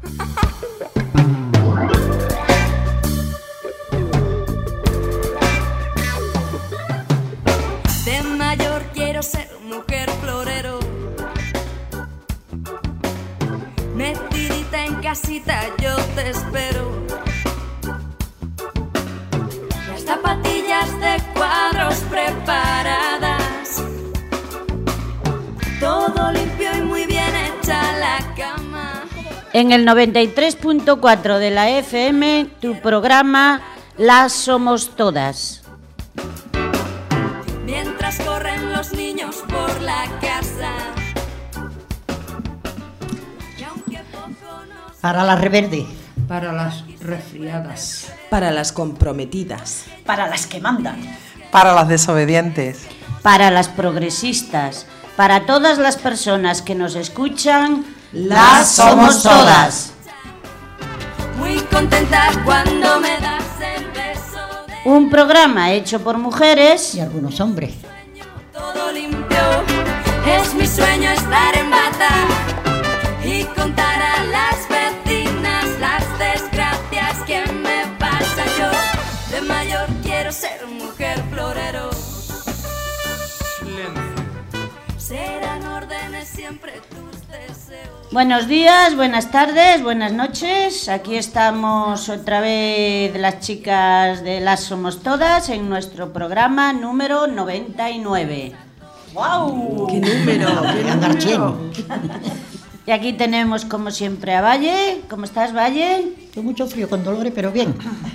De mayor quiero ser mujer florero, metidita en casita yo te espero. Las zapatillas de cuadros preparadas, todo limpio y muy bien hecha la cama. En el 93.4 de la FM, tu programa Las Somos Todas. Mientras corren los niños por la casa. Y aunque poco nos... Para la reverde. Para las resfriadas. Para las comprometidas. Para las que mandan. Para las desobedientes. Para las progresistas. Para todas las personas que nos escuchan, las somos todas. Muy contenta cuando me das el beso de... Un programa hecho por mujeres Y algunos hombres. Todo limpio, es mi sueño estar en bata y contar a las vecinas las desgracias que me pasan. Yo de mayor quiero ser mujer florero. Serán órdenes siempre tus deseos. Buenos días, buenas tardes, buenas noches. Aquí estamos otra vez las chicas de Las Somos Todas en nuestro programa número 99. ¡Guau! ¡Qué número! ¡Qué Andar número! Y aquí tenemos como siempre a Valle. ¿Cómo estás, Valle? Tengo mucho frío con dolores, pero bien.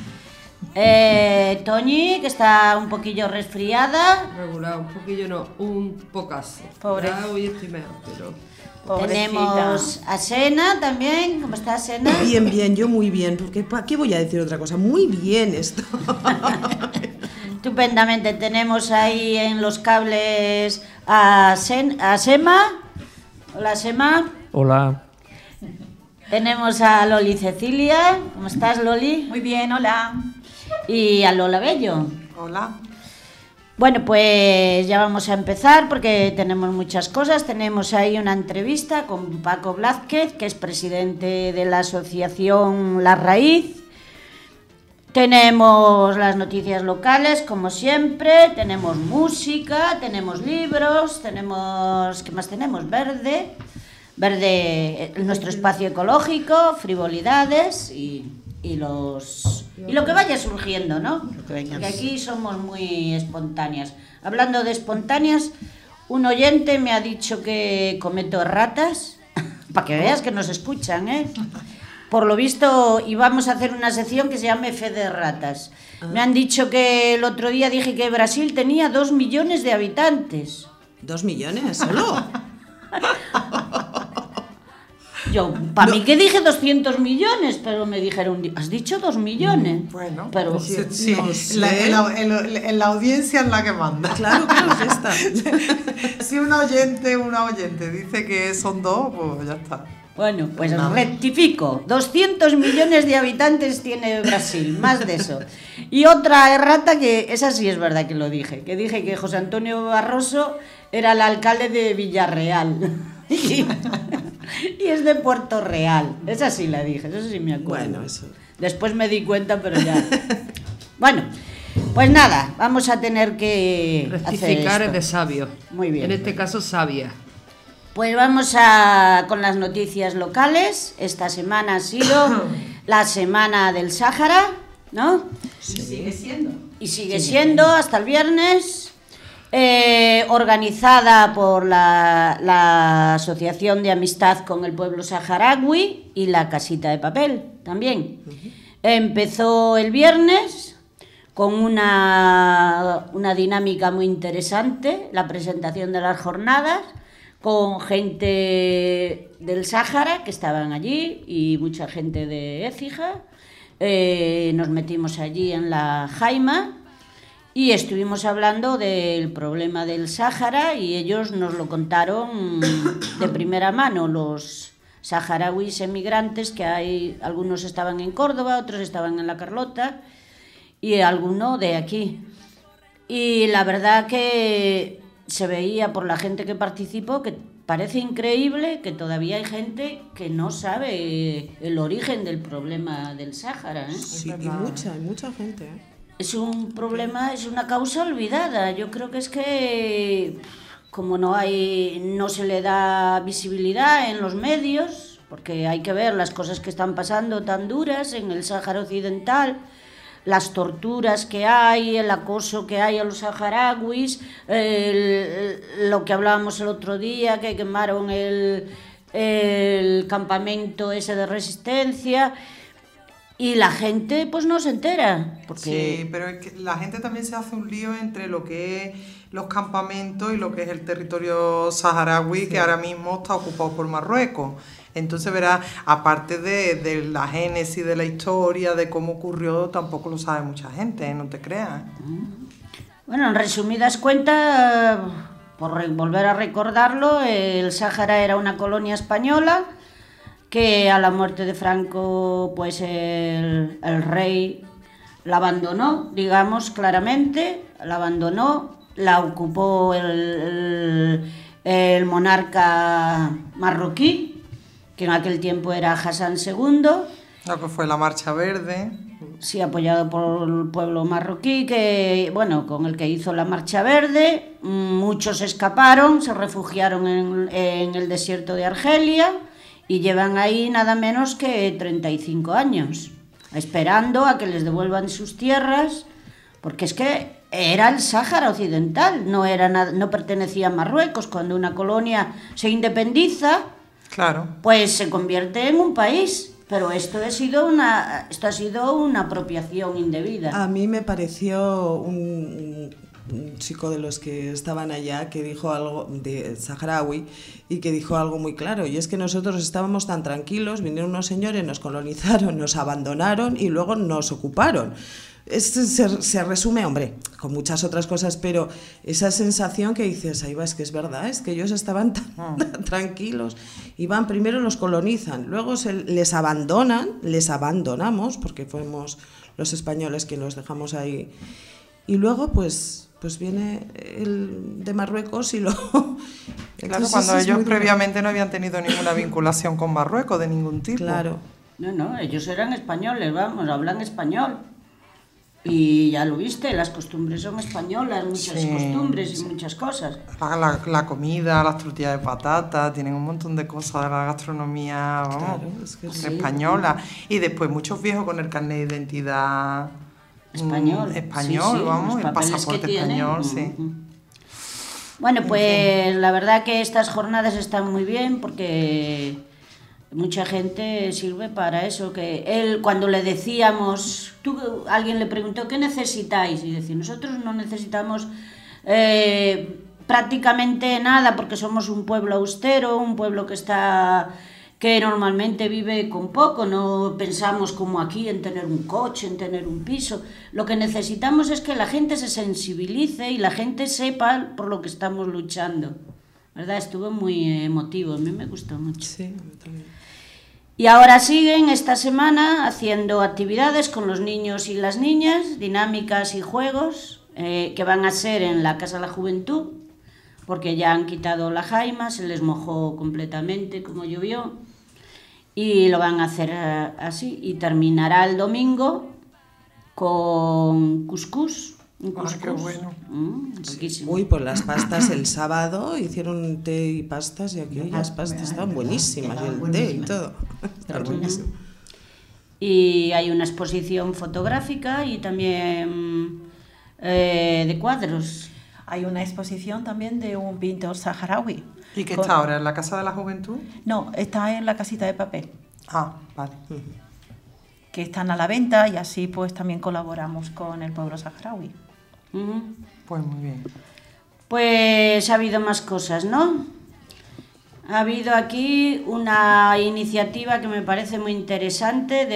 Toñi, que está un poquillo resfriada. Regular, un poquillo no, un pocaso. Pobre. Ya hoy estoy mejor, pero... Tenemos a Sena también. ¿Cómo está Sena? Bien, bien, yo muy bien. Porque ¿para qué voy a decir otra cosa? Muy bien esto. Estupendamente. Tenemos ahí en los cables a Sema. Hola, Sema. Hola. Tenemos a Loli Cecilia. ¿Cómo estás, Loli? Muy bien, hola. Y a Lola Bello. Hola. Bueno, pues ya vamos a empezar porque tenemos muchas cosas. Tenemos ahí una entrevista con Paco Blázquez, que es presidente de la asociación La Raíz. Tenemos las noticias locales, como siempre. Tenemos música, tenemos libros, tenemos... ¿Qué más tenemos? Verde, nuestro espacio ecológico, frivolidades y lo que vaya surgiendo, ¿no? Porque aquí somos muy espontáneas. Hablando de espontáneas, un oyente me ha dicho que cometo erratas, para que veas que nos escuchan, ¿eh? Por lo visto, íbamos a hacer una sección que se llame Fe de Ratas. Me han dicho que el otro día dije que Brasil tenía 2 millones de habitantes. ¿2 millones solo? Yo, para mí que dije 200 millones, pero me dijeron, ¿has dicho 2 millones? Bueno, pero sí, no sé. en la audiencia es la que manda. Claro, es esta. Si una oyente dice que son 2, pues ya está. Bueno, pues rectifico. 200 millones de habitantes tiene Brasil, más de eso. Y otra errata que, esa sí es verdad que lo dije, que dije que José Antonio Barroso era el alcalde de Villarreal. Y es de Puerto Real. Esa sí la dije, eso sí me acuerdo. Bueno, eso. Después me di cuenta, pero ya. Bueno, pues nada, vamos a tener que Rectificar hacer es esto. de sabio. Muy bien. En este caso, sabia. Pues vamos con las noticias locales. Esta semana ha sido la semana del Sáhara, ¿no? Sí. Sigue siendo. Y sigue siendo hasta el viernes, organizada por la Asociación de Amistad con el Pueblo Saharaui y la Casita de Papel también. Empezó el viernes con una dinámica muy interesante, la presentación de las jornadas, con gente del Sáhara que estaban allí y mucha gente de Écija. Nos metimos allí en la Jaima y estuvimos hablando del problema del Sáhara y ellos nos lo contaron de primera mano, los saharauis emigrantes que hay, algunos estaban en Córdoba, otros estaban en La Carlota y alguno de aquí. Y la verdad que se veía por la gente que participó que parece increíble que todavía hay gente que no sabe el origen del problema del Sáhara, ¿eh? Sí, y mucha gente, ¿eh? Es un problema, es una causa olvidada. Yo creo que es que como no se le da visibilidad en los medios, porque hay que ver las cosas que están pasando tan duras en el Sáhara Occidental, las torturas que hay, el acoso que hay a los saharauis, lo que hablábamos el otro día, que quemaron el campamento ese de resistencia, y la gente pues no se entera. Porque... Sí, pero es que la gente también se hace un lío entre lo que es los campamentos y lo que es el territorio saharaui, que ahora mismo está ocupado por Marruecos. Entonces, verás, aparte de la génesis de la historia, de cómo ocurrió, tampoco lo sabe mucha gente, no te creas. Bueno, en resumidas cuentas, por volver a recordarlo, el Sáhara era una colonia española que a la muerte de Franco, pues el rey la abandonó, digamos claramente, la abandonó, la ocupó el monarca marroquí, que en aquel tiempo era Hassan II. Lo que fue la Marcha Verde. Sí, apoyado por el pueblo marroquí, con el que hizo la Marcha Verde. Muchos escaparon, se refugiaron en el desierto de Argelia y llevan ahí nada menos que 35 años, esperando a que les devuelvan sus tierras, porque es que era el Sáhara Occidental, no pertenecía a Marruecos. Cuando una colonia se independiza, claro, pues se convierte en un país. Pero esto ha sido una apropiación indebida. A mí me pareció un chico de los que estaban allá que dijo algo de saharaui y que dijo algo muy claro, y es que nosotros estábamos tan tranquilos, vinieron unos señores, nos colonizaron, nos abandonaron y luego nos ocuparon. Se resume, hombre, con muchas otras cosas, pero esa sensación que dices, ahí va, es que es verdad, es que ellos estaban tan tranquilos, iban, primero los colonizan, luego les abandonamos, porque fuimos los españoles quienes los dejamos ahí, y luego pues viene el de Marruecos y lo... Claro, cuando ellos previamente no habían tenido ninguna vinculación con Marruecos de ningún tipo. Claro. No, ellos eran españoles, vamos, hablan español. Y ya lo viste, las costumbres son españolas, muchas costumbres y muchas cosas. La comida, las tortillas de patata, tienen un montón de cosas de la gastronomía, vamos, claro, es que española. Y después muchos viejos con el carnet de identidad español, vamos, el pasaporte español, sí. Bueno, pues la verdad que estas jornadas están muy bien porque mucha gente sirve para eso, que él cuando le decíamos, alguien le preguntó ¿qué necesitáis? Y decía, nosotros no necesitamos prácticamente nada porque somos un pueblo austero, un pueblo que normalmente vive con poco, no pensamos como aquí en tener un coche, en tener un piso. Lo que necesitamos es que la gente se sensibilice y la gente sepa por lo que estamos luchando. ¿Verdad? Estuvo muy emotivo, a mí me gustó mucho. Sí, a mí también. Y ahora siguen esta semana haciendo actividades con los niños y las niñas, dinámicas y juegos, que van a ser en la Casa de la Juventud, porque ya han quitado la jaima, se les mojó completamente como llovió, y lo van a hacer así, y terminará el domingo con cuscús. Qué bueno. Riquísimo. Uy, pues las pastas el sábado hicieron té y pastas, y aquí las pastas estaban buenísimas, y el té y todo. Está buenísimo. Y hay una exposición fotográfica y también de cuadros. Hay una exposición también de un pintor saharaui. ¿Y qué está ahora? ¿En la Casa de la Juventud? No, está en la Casita de Papel. Ah, vale. Que están a la venta y así pues también colaboramos con el pueblo saharaui. Pues muy bien. Pues ha habido más cosas, ¿no? Ha habido aquí una iniciativa que me parece muy interesante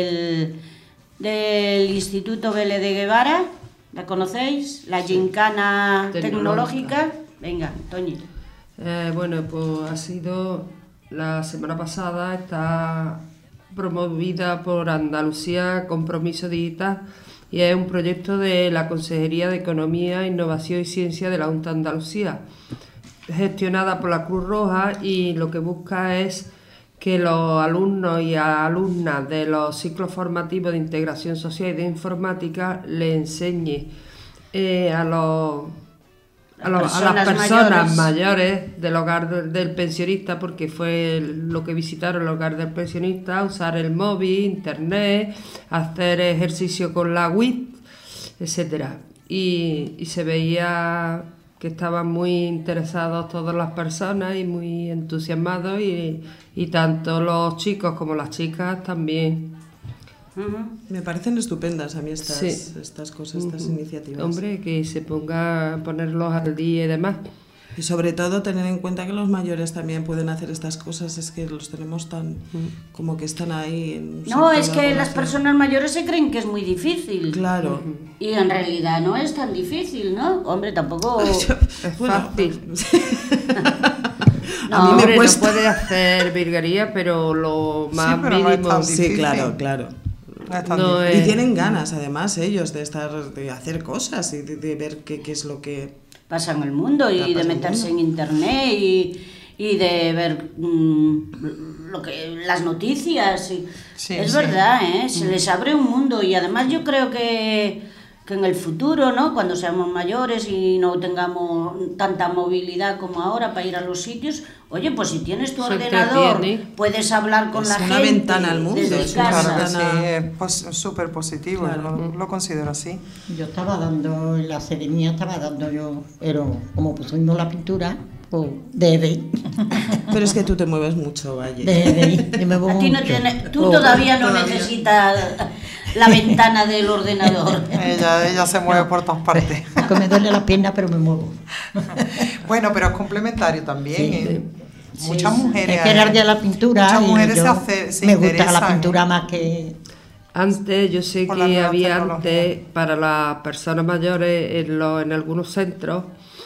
del Instituto Vélez de Guevara. ¿La conocéis? La gincana tecnológica. Venga, Toñi. Bueno, pues ha sido la semana pasada, está promovida por Andalucía Compromiso Digital y es un proyecto de la Consejería de Economía, Innovación y Ciencia de la Junta de Andalucía. gestionada por la Cruz Roja y lo que busca es que los alumnos y alumnas de los ciclos formativos de integración social y de informática le enseñe a las personas mayores del hogar del pensionista, porque fue lo que visitaron el hogar del pensionista, usar el móvil, internet, hacer ejercicio con la WIT, etcétera. Y se veía que estaban muy interesados todas las personas y muy entusiasmados y tanto los chicos como las chicas también. Me parecen estupendas a mí estas, Sí. estas cosas, estas iniciativas. Hombre, que se ponga a ponerlos al día y demás. Y sobre todo tener en cuenta que los mayores también pueden hacer estas cosas, es que los tenemos tan como que están ahí en un No, sector es de que la las población. personas mayores se creen que es muy difícil. Claro. Y en realidad no es tan difícil, ¿no? Hombre, tampoco... Es Bueno, fácil. No, a mí me Hombre, cuesta. no puede hacer virguería, pero lo más pero no es mínimo. tan Sí, difícil. claro, claro. No es tan No difícil. Y es- tienen ganas, además, ellos de hacer cosas y de ver qué es lo que... pasa en el mundo y Pasa de en el meterse en mundo. internet y de ver las noticias. Sí, es sí. verdad, ¿eh? Se les abre un mundo y además yo creo que en el futuro, ¿no? Cuando seamos mayores y no tengamos tanta movilidad como ahora para ir a los sitios, oye, pues si tienes tu Se ordenador, entretiene. puedes hablar con Es la una gente ventana al mundo, desde es una casa. Claro que ventana- sí, es súper positivo, Claro. yo lo considero así. Yo estaba dando, en la sede mía estaba dando yo, pero como pusimos la pintura, pues desde Pero es que tú te mueves mucho, Valle. A yo me muevo ti no mucho. tú Oh, todavía no todavía. necesitas la ventana del ordenador. Ella se mueve por todas partes. Que me duele la pierna, pero me muevo. Bueno, pero es complementario también. Sí. ¿eh? Muchas mujeres. Es que era el de la pintura. Muchas y mujeres yo se me gusta la interesan. pintura más que. Antes, yo sé Por la que nueva había tecnología. antes, para las personas mayores, en algunos centros,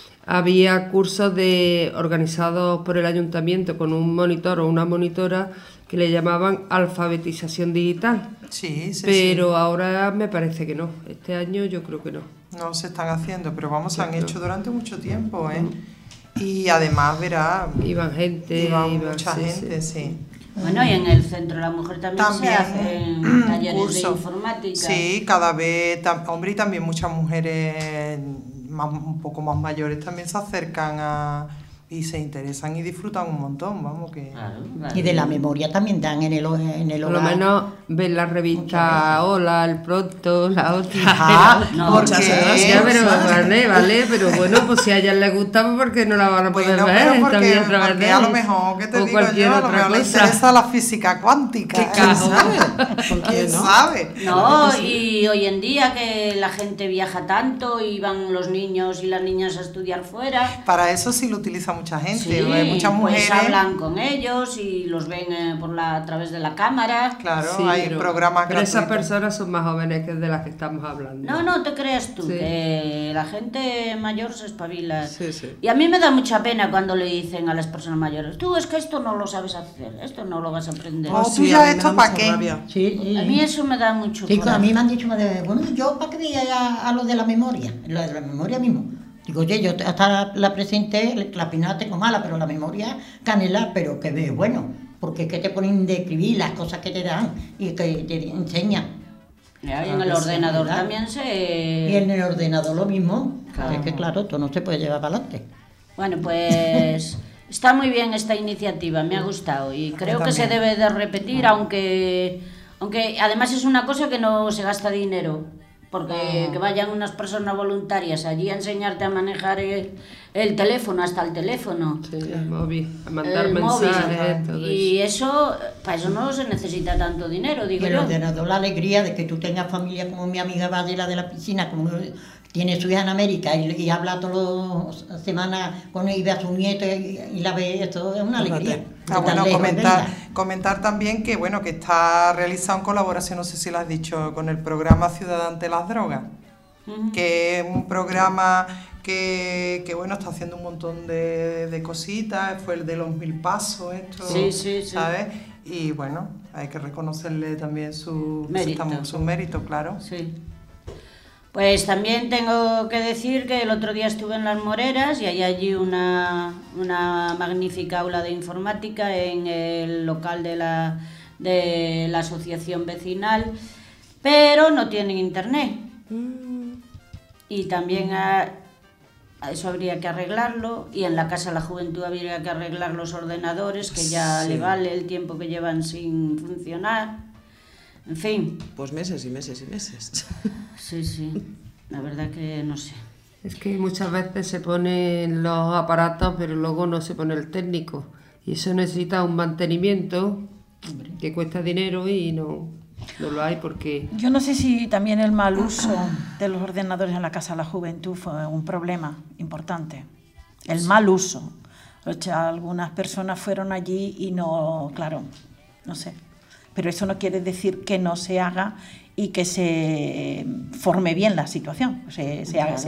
había cursos organizados por el ayuntamiento con un monitor o una monitora que le llamaban alfabetización digital. Sí, sí, Pero ahora me parece que no. Este año yo creo que no. sí. No se están haciendo, pero vamos, se han hecho durante mucho tiempo, ¿eh? Y además, verá, Iban gente, iban iban- mucha sí, gente, sí. sí. Bueno, y en el Centro de la Mujer también se hacen talleres de cursos. informática. Sí, cada vez, hombre, y también muchas mujeres un poco más mayores también se acercan y se interesan y disfrutan un montón, vamos, que... Claro, claro. Y de la memoria también dan en el Por lo hogar. menos ven la revista Hola, el Pronto, la otra. Ah, no, porque... porque- Ya, pero vale, pero bueno, pues si a ellas les gusta, pues porque no la van a poder Bueno, ver pero porque, también a través porque de a lo él. mejor, ¿qué te O digo cualquier yo? A lo otra mejor le cosa. interesa la física cuántica. ¿Qué caso? ¿Por qué ¿Quién no? sabe? No, y hoy en día que la gente viaja tanto y van los niños y las niñas a estudiar fuera. Para eso sí lo utiliza mucha gente. Sí, Hay muchas mujeres. pues hablan con ellos y los ven a través de la cámara. Claro, Sí, hay programas pero esas gratuitos. personas son más jóvenes que de las que estamos hablando. No, no te creas tú, Sí. que la gente mayor se espabila. Sí, sí. Y a mí me da mucha pena cuando le dicen a las personas mayores, tú es que esto no lo sabes hacer, esto no lo vas a aprender. Oh, Sí, ¿tú a ya mí me esto da pa' mucha qué? rabia. Sí, sí, A sí. mí eso me da mucho Sí, a coraje. mí me han dicho, bueno, yo para qué voy a lo de la memoria, lo de la memoria mismo. Digo, oye, yo hasta la presenté, la pinada tengo mala, pero la memoria canela, pero que ve bueno, porque es que te ponen de escribir las cosas que te dan y que te enseñan. Ya, y en el ordenador ¿verdad? también se... Y en el ordenador lo mismo. Claro. Es que claro, esto no se puede llevar para adelante. Bueno, pues está muy bien esta iniciativa, me ha gustado y creo que se debe de repetir, aunque además es una cosa que no se gasta dinero, porque que vayan unas personas voluntarias allí a enseñarte a manejar el teléfono, hasta el teléfono. Sí, el móvil, a mandar El móvil. mensajes, todo Y eso. eso, para eso no se necesita tanto dinero, Y digo el yo. ordenador, la alegría de que tú tengas familia como mi amiga Vadela de la piscina, como tiene su hija en América y habla todas las semanas con ella y ve a su nieto y la ve, esto es una alegría. Ah, bueno, comentar también que bueno que está realizado en colaboración, no sé si lo has dicho, con el programa Ciudad ante las Drogas, que es un programa que bueno, está haciendo un montón de cositas, fue el de los 1000 pasos, esto, Sí, sí, sí. ¿sabes? Y bueno, hay que reconocerle también su Mérito. mérito, claro. Sí. Pues también tengo que decir que el otro día estuve en Las Moreras y hay allí una magnífica aula de informática en el local de la asociación vecinal, pero no tienen internet. Y también a eso habría que arreglarlo, y en la Casa de la Juventud habría que arreglar los ordenadores, que ya le vale el tiempo que llevan sin funcionar. En fin. Pues meses y meses y meses. Sí, la verdad que no sé. Es que muchas veces se ponen los aparatos, pero luego no se pone el técnico. Y eso necesita un mantenimiento que cuesta dinero y no lo hay porque... Yo no sé si también el mal uso de los ordenadores en la Casa de la Juventud fue un problema importante. El mal uso. O sea, algunas personas fueron allí y no, claro, no sé. Pero eso no quiere decir que no se haga y que se forme bien la situación, se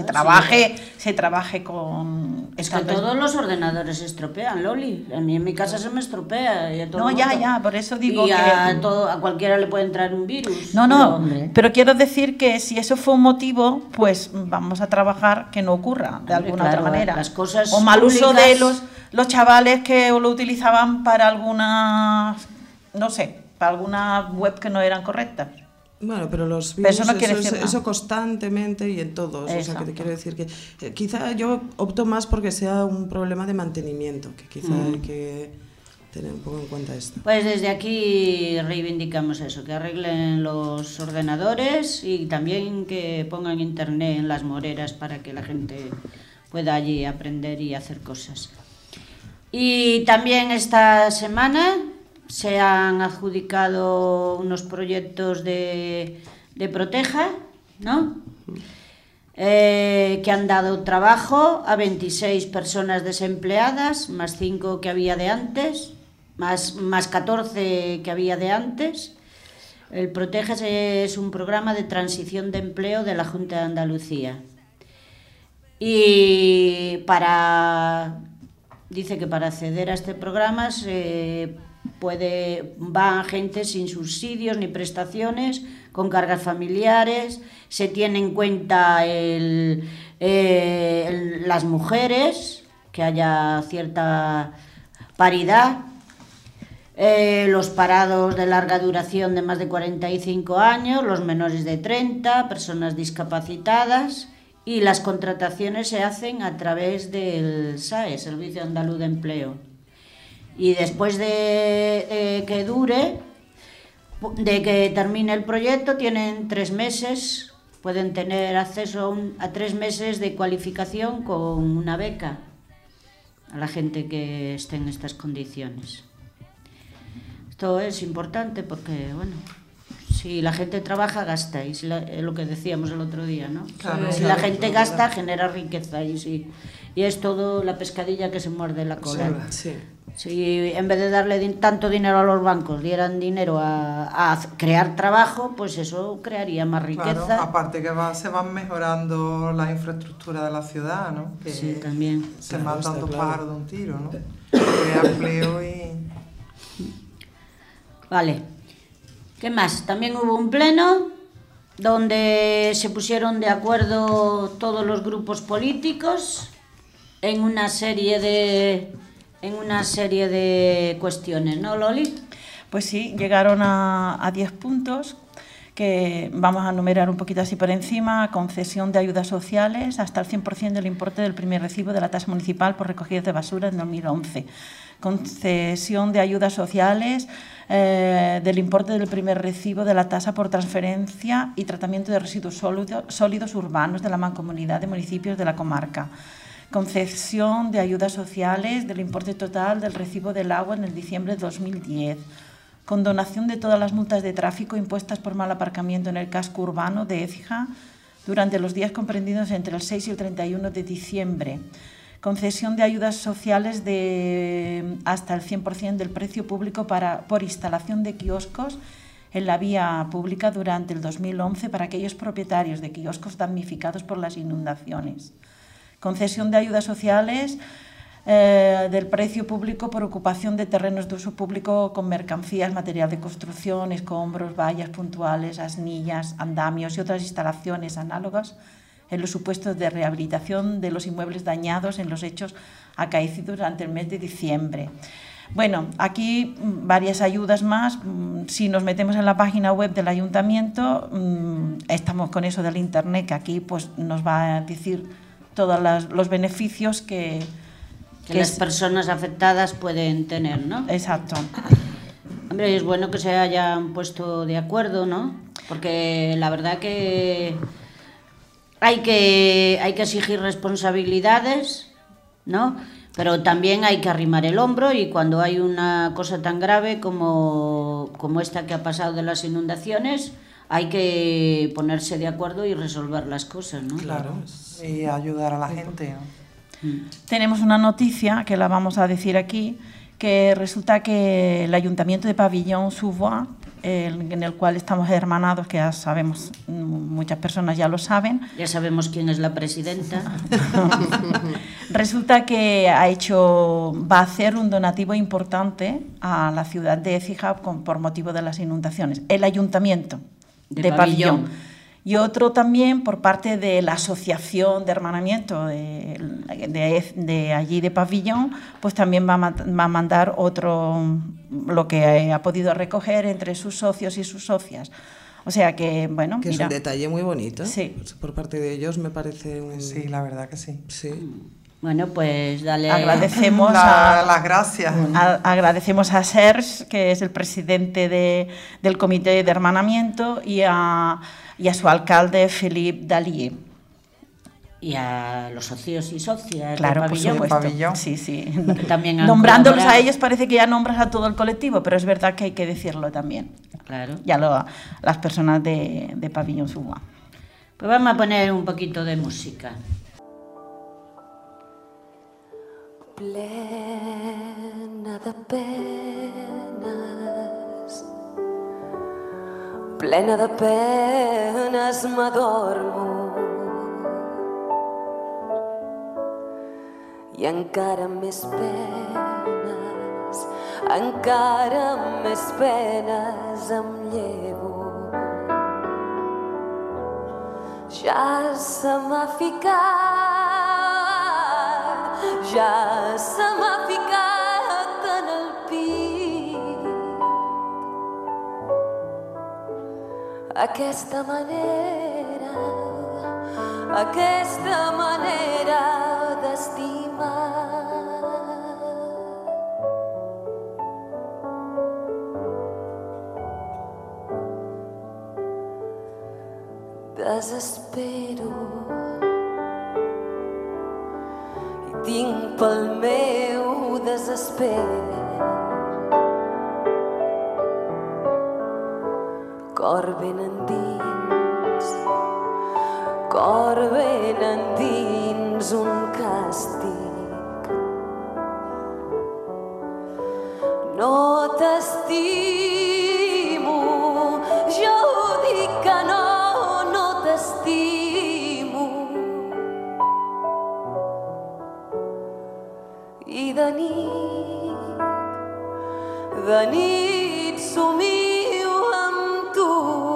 trabaje con... Es que todos los ordenadores se estropean, Loli. A mí en mi casa se me estropea. Y a todo ya, por eso digo y que... a cualquiera le puede entrar un virus. Pero quiero decir que si eso fue un motivo, pues vamos a trabajar que no ocurra de alguna otra manera. Las cosas o mal uso de públicas... los chavales que lo utilizaban para algunas, no sé, para alguna web que no eran correctas. Bueno, pero los virus, eso no quiere decir eso constantemente y en todos. Exacto. O sea, que te quiero decir que quizá yo opto más porque sea un problema de mantenimiento, que quizá hay que tener un poco en cuenta esto. Pues desde aquí reivindicamos eso, que arreglen los ordenadores y también que pongan internet en Las Moreras para que la gente pueda allí aprender y hacer cosas. Y también esta semana se han adjudicado unos proyectos de Proteja, ¿no? Que han dado trabajo a 26 personas desempleadas, más 5 que había de antes, más 14 que había de antes. El Proteja es un programa de transición de empleo de la Junta de Andalucía. Y dice que para acceder a este programa van gente sin subsidios ni prestaciones, con cargas familiares, se tiene en cuenta las mujeres, que haya cierta paridad, los parados de larga duración de más de 45 años, los menores de 30, personas discapacitadas, y las contrataciones se hacen a través del SAE, Servicio Andaluz de Empleo. Y después de que termine el proyecto, tienen 3 meses, pueden tener acceso a 3 meses de cualificación con una beca a la gente que esté en estas condiciones. Esto es importante porque, bueno, si la gente trabaja, gasta, y si lo que decíamos el otro día, ¿no? Claro, si la gente gasta, genera riqueza, y es todo la pescadilla que se muerde la cola. Sí. Si en vez de darle tanto dinero a los bancos, dieran dinero a crear trabajo, pues eso crearía más riqueza. Claro, aparte que se van mejorando las infraestructuras de la ciudad, ¿no? Que sí, también. Se matan dos pájaros de un tiro, ¿no? Crea empleo y... Vale. ¿Qué más? También hubo un pleno donde se pusieron de acuerdo todos los grupos políticos en una serie de cuestiones, ¿no, Loli? Pues sí, llegaron a 10 puntos que vamos a enumerar un poquito así por encima. Concesión de ayudas sociales hasta el 100% del importe del primer recibo de la tasa municipal por recogidas de basura en 2011. Concesión de ayudas sociales del importe del primer recibo de la tasa por transferencia y tratamiento de residuos sólidos urbanos de la Mancomunidad de Municipios de la comarca. Concesión de ayudas sociales del importe total del recibo del agua en el diciembre de 2010. Condonación de todas las multas de tráfico impuestas por mal aparcamiento en el casco urbano de Écija durante los días comprendidos entre el 6 y el 31 de diciembre. Concesión de ayudas sociales de hasta el 100% del precio público por instalación de kioscos en la vía pública durante el 2011 para aquellos propietarios de kioscos damnificados por las inundaciones. Concesión de ayudas sociales del precio público por ocupación de terrenos de uso público con mercancías, material de construcción, escombros, vallas puntuales, asnillas, andamios y otras instalaciones análogas en los supuestos de rehabilitación de los inmuebles dañados en los hechos acaecidos durante el mes de diciembre. Bueno, aquí varias ayudas más. Si nos metemos en la página web del ayuntamiento, estamos con eso del internet, que aquí pues nos va a decir todos los beneficios que las personas afectadas pueden tener, ¿no? Exacto. Hombre, es bueno que se hayan puesto de acuerdo, ¿no? Porque la verdad que hay que exigir responsabilidades, ¿no? Pero también hay que arrimar el hombro, y cuando hay una cosa tan grave como esta que ha pasado de las inundaciones, hay que ponerse de acuerdo y resolver las cosas, ¿no? Claro, y ayudar a la gente, ¿no? Tenemos una noticia que la vamos a decir aquí, que resulta que el Ayuntamiento de Pavillon-sous-Bois, en el cual estamos hermanados, que ya sabemos, muchas personas ya lo saben. Ya sabemos quién es la presidenta. Resulta que va a hacer un donativo importante a la ciudad de Écija por motivo de las inundaciones. El Ayuntamiento de Pavillon. Y otro también por parte de la Asociación de Hermanamiento de allí de Pavillon, pues también va a mandar otro, lo que ha podido recoger entre sus socios y sus socias. O sea que, bueno, que mira, es un detalle muy bonito. Sí. Por parte de ellos me parece un... Sí, la verdad que sí. Sí. Bueno, pues dale... Agradecemos las gracias. Agradecemos a Serge, que es el presidente del Comité de Hermanamiento, y a su alcalde, Philippe Dallier. Y a los socios y socias, claro, del Pavillon. Por supuesto. Pavillon. Sí, sí. También nombrándolos a ellos parece que ya nombras a todo el colectivo, pero es verdad que hay que decirlo también. Claro. Ya las personas de Pavillon-sous-Bois. Pues vamos a poner un poquito de música. Plena de penes, plena de penes m'adormo, i encara més penes em llevo. Ja se m'ha ficat en el pit aquesta manera d'estimar. Desespero i tinc pel meu desesper cor ben endins un càstig. No t'estimo, jo dic que no t'estimo. I de nit somio amb tu.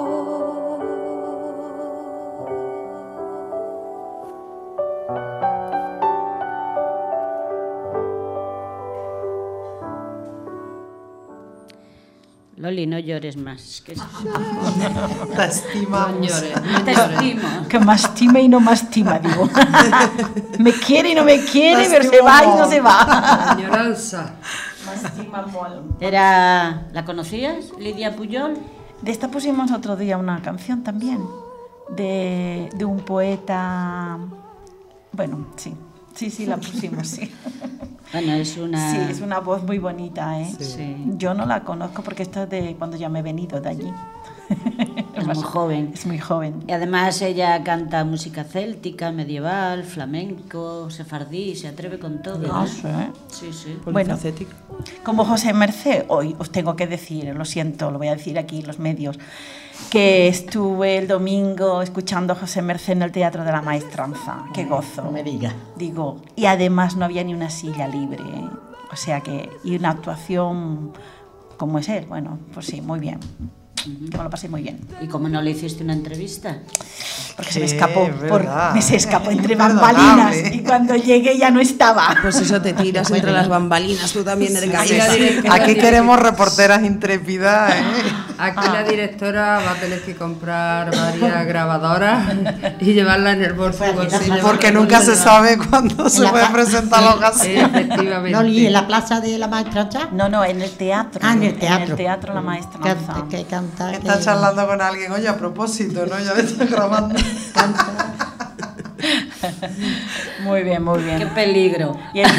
Loli, no llores más. Que... Te estimamos. No llores, Te estimo. Que m'estima i no m'estima, digo. Me quiere y no me quiere, pero se va y no se va. Añoranza. M'estima molt. ¿La conocías, Lidia Pujol? De esta pusimos otro día una canción también, de un poeta... Bueno, sí, la pusimos, sí. Bueno, es una... Sí, es una voz muy bonita, ¿eh? Sí. Yo no la conozco porque esta es de cuando ya me he venido de allí. Es muy joven. Es muy joven. Y además ella canta música céltica, medieval, flamenco, sefardí, se atreve con todo. Ah, ¿eh? sí. Sí, sí. Polifacética. Como José Mercé, hoy os tengo que decir, lo siento, lo voy a decir aquí en los medios, que estuve el domingo escuchando a José Mercé en el Teatro de la Maestranza. ¡Qué gozo! No me digas. Digo, y además no había ni una silla libre, ¿eh? O sea que, y una actuación como es él, bueno, pues sí, muy bien. Yo me lo pasé muy bien. ¿Y cómo no le hiciste una entrevista? Porque se me escapó, es verdad. se escapó entre Imperdonable. bambalinas y cuando llegué ya no estaba. Pues eso te tiras entre las bambalinas, tú también eres Aquí queremos reporteras intrépidas, ¿eh? Aquí la directora va a tener que comprar varias grabadoras y llevarla en el bolsillo. Porque nunca se sabe cuándo se puede presentar la ocasión. Efectivamente. No, ¿y en la plaza de la Maestranza? No, en el teatro. Ah, en el teatro. En el teatro La Maestranza. Que canta. Está charlando con alguien, oye, a propósito, ¿no? Ya le está grabando. Muy bien, muy bien. ¡Qué peligro! Y el-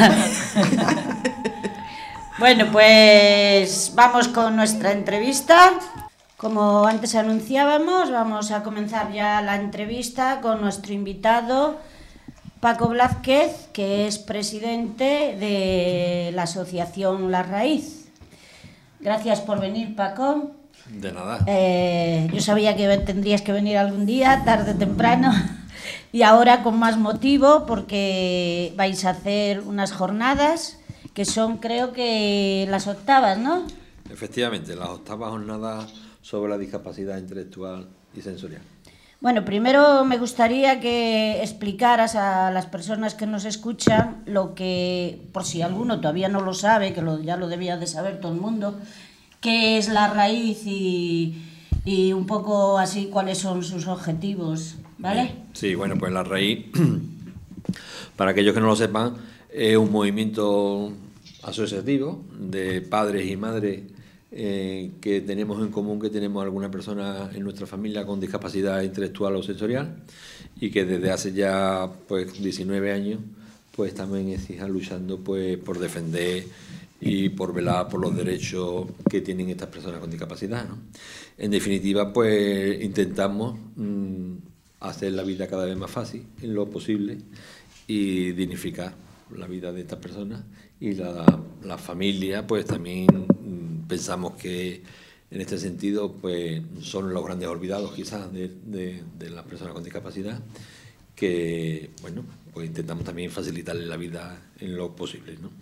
Bueno, pues vamos con nuestra entrevista. Como antes anunciábamos, vamos a comenzar ya la entrevista con nuestro invitado, Paco Blázquez, que es presidente de la asociación La Raíz. Gracias por venir, Paco. De nada. Yo sabía que tendrías que venir algún día, tarde o temprano, y ahora con más motivo porque vais a hacer unas jornadas que son, creo que las 8ª, ¿no? Efectivamente, las 8ª jornadas sobre la discapacidad intelectual y sensorial. Bueno, primero me gustaría que explicaras a las personas que nos escuchan lo que, por si alguno todavía no lo sabe, que ya lo debía de saber todo el mundo, qué es La Raíz y un poco así cuáles son sus objetivos, ¿vale? Sí, bueno, pues La Raíz, para aquellos que no lo sepan, es un movimiento asociativo de padres y madres que tenemos en común que tenemos alguna persona en nuestra familia con discapacidad intelectual o sensorial y que desde hace ya pues 19 años pues también están luchando pues por defender y por velar por los derechos que tienen estas personas con discapacidad, ¿no? En definitiva, pues intentamos hacer la vida cada vez más fácil en lo posible y dignificar la vida de estas personas y la familia, pues también pensamos que en este sentido pues son los grandes olvidados quizás de las personas con discapacidad, que bueno, pues intentamos también facilitarles la vida en lo posible, ¿no?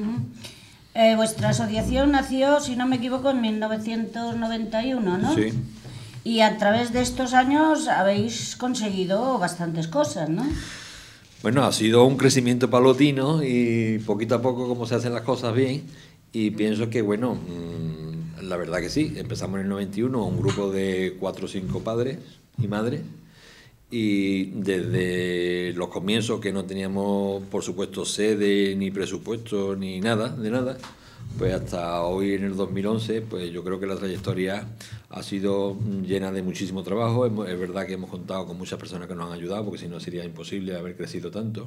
Vuestra asociación nació, si no me equivoco, en 1991, ¿no? Sí. Y a través de estos años habéis conseguido bastantes cosas, ¿no? Bueno, ha sido un crecimiento paulatino y poquito a poco como se hacen las cosas bien, y pienso que, bueno, la verdad que sí, empezamos en el 91, un grupo de 4 o 5 padres y madres, y desde los comienzos, que no teníamos, por supuesto, sede, ni presupuesto, ni nada, de nada, pues hasta hoy en el 2011, pues yo creo que la trayectoria ha sido llena de muchísimo trabajo. Es verdad que hemos contado con muchas personas que nos han ayudado, porque si no sería imposible haber crecido tanto.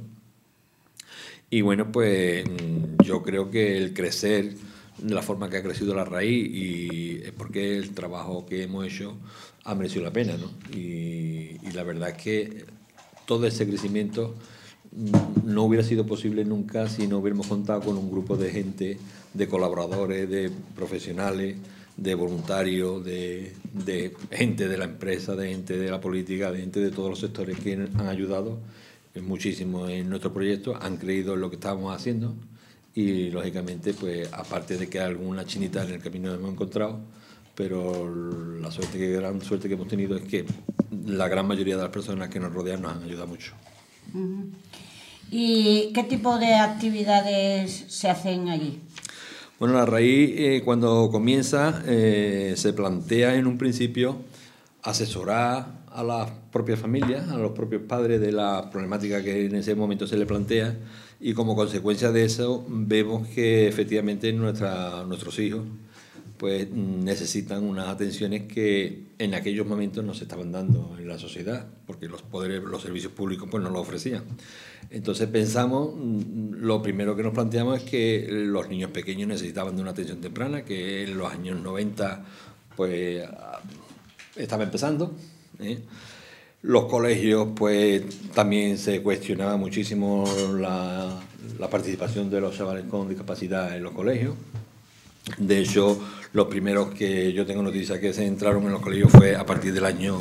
Y bueno, pues yo creo que el crecer de la forma que ha crecido La Raíz y es porque el trabajo que hemos hecho ha merecido la pena, ¿no? Y la verdad es que todo ese crecimiento no hubiera sido posible nunca si no hubiéramos contado con un grupo de gente, de colaboradores, de profesionales, de voluntarios, de gente de la empresa, de gente de la política, de gente de todos los sectores que han ayudado muchísimo en nuestro proyecto, han creído en lo que estábamos haciendo y lógicamente, pues aparte de que alguna chinita en el camino hemos encontrado, pero la gran suerte que hemos tenido es que la gran mayoría de las personas que nos rodean nos han ayudado mucho. ¿Y qué tipo de actividades se hacen allí? Bueno, La Raíz cuando comienza se plantea en un principio asesorar a las propias familias, a los propios padres de la problemática que en ese momento se le plantea, y como consecuencia de eso vemos que efectivamente nuestros hijos pues necesitan unas atenciones que en aquellos momentos no se estaban dando en la sociedad, porque los servicios públicos pues no lo ofrecían. Entonces pensamos, lo primero que nos planteamos es que los niños pequeños necesitaban de una atención temprana, que en los años 90 pues estaba empezando. Los colegios, pues también se cuestionaba muchísimo la participación de los chavales con discapacidad en los colegios. De hecho, los primeros que yo tengo noticia que se entraron en los colegios fue a partir del año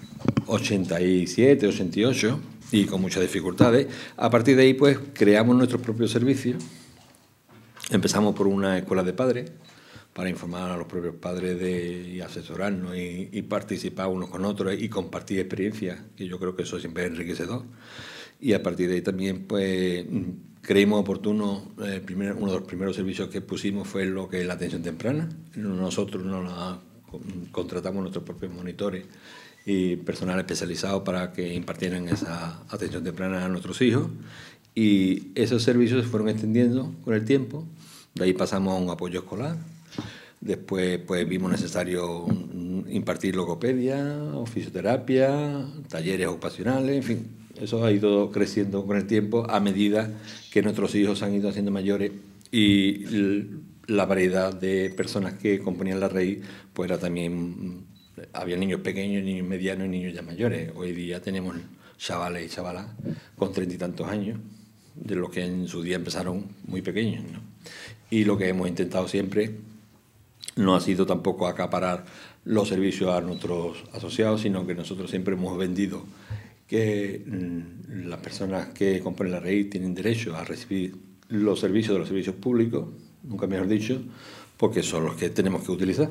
87, 88, y con muchas dificultades. A partir de ahí, pues, creamos nuestros propios servicios. Empezamos por una escuela de padres, para informar a los propios padres y asesorarnos y participar unos con otros y compartir experiencias, que yo creo que eso siempre es enriquecedor. Y a partir de ahí también, pues, creímos oportuno, uno de los primeros servicios que pusimos fue lo que es la atención temprana. Nosotros contratamos nuestros propios monitores y personal especializado para que impartieran esa atención temprana a nuestros hijos, y esos servicios se fueron extendiendo con el tiempo. De ahí pasamos a un apoyo escolar. Después, pues, vimos necesario impartir logopedia, fisioterapia, talleres ocupacionales, en fin. Eso ha ido creciendo con el tiempo a medida que nuestros hijos han ido haciendo mayores, y la variedad de personas que componían la raíz, pues era también, había niños pequeños, niños medianos y niños ya mayores. Hoy día tenemos chavales y chavalas con 30 y tantos años, de los que en su día empezaron muy pequeños, ¿no? Y lo que hemos intentado siempre no ha sido tampoco acaparar los servicios a nuestros asociados, sino que nosotros siempre hemos vendido que las personas que componen la raíz tienen derecho a recibir los servicios de los servicios públicos, nunca mejor dicho, porque son los que tenemos que utilizar.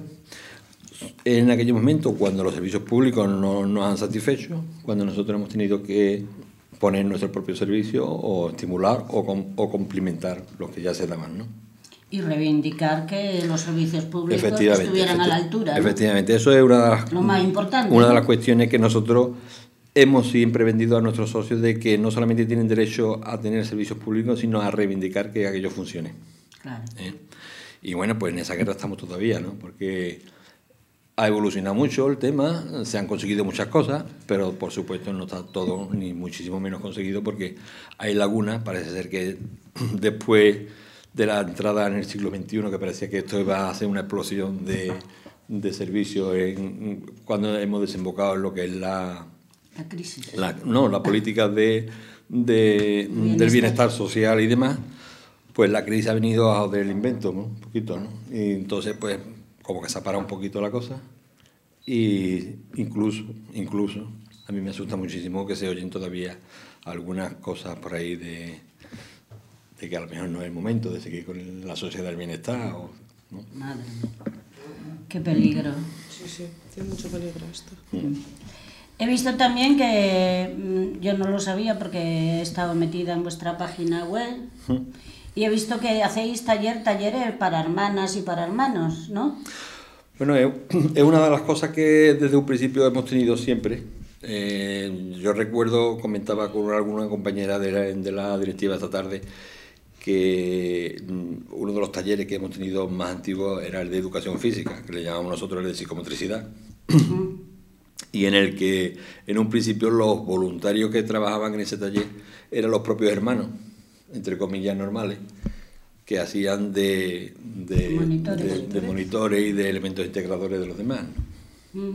En aquellos momentos, cuando los servicios públicos no nos han satisfecho, cuando nosotros hemos tenido que poner nuestro propio servicio o estimular o complementar los que ya se daban, ¿no? Y reivindicar que los servicios públicos estuvieran a la altura, ¿no? Efectivamente, eso es lo más importante, una ¿no? de las cuestiones que nosotros hemos siempre vendido a nuestros socios, de que no solamente tienen derecho a tener servicios públicos, sino a reivindicar que aquello funcione. Claro. Y bueno, pues en esa guerra estamos todavía, ¿no? Porque ha evolucionado mucho el tema, se han conseguido muchas cosas, pero por supuesto no está todo, ni muchísimo menos conseguido, porque hay lagunas. Parece ser que después de la entrada en el siglo XXI, que parecía que esto iba a ser una explosión de servicios cuando hemos desembocado en lo que es la crisis. La política del bienestar social y demás, pues la crisis ha venido a joder el invento, ¿no? Un poquito, ¿no? Y entonces, pues, como que se ha parado un poquito la cosa, y incluso, a mí me asusta muchísimo que se oyen todavía algunas cosas por ahí de que a lo mejor no es el momento de seguir con la sociedad del bienestar, ¿no? Madre mía. Qué peligro. Sí, tiene mucho peligro esto. He visto también que, yo no lo sabía porque he estado metida en vuestra página web, y he visto que hacéis talleres para hermanas y para hermanos, ¿no? Bueno, es una de las cosas que desde un principio hemos tenido siempre. Yo recuerdo, comentaba con alguna compañera de la directiva esta tarde, que uno de los talleres que hemos tenido más antiguos era el de educación física, que le llamamos nosotros el de psicomotricidad. Y en el que en un principio los voluntarios que trabajaban en ese taller eran los propios hermanos, entre comillas normales, que hacían de monitores y de elementos integradores de los demás, ¿no?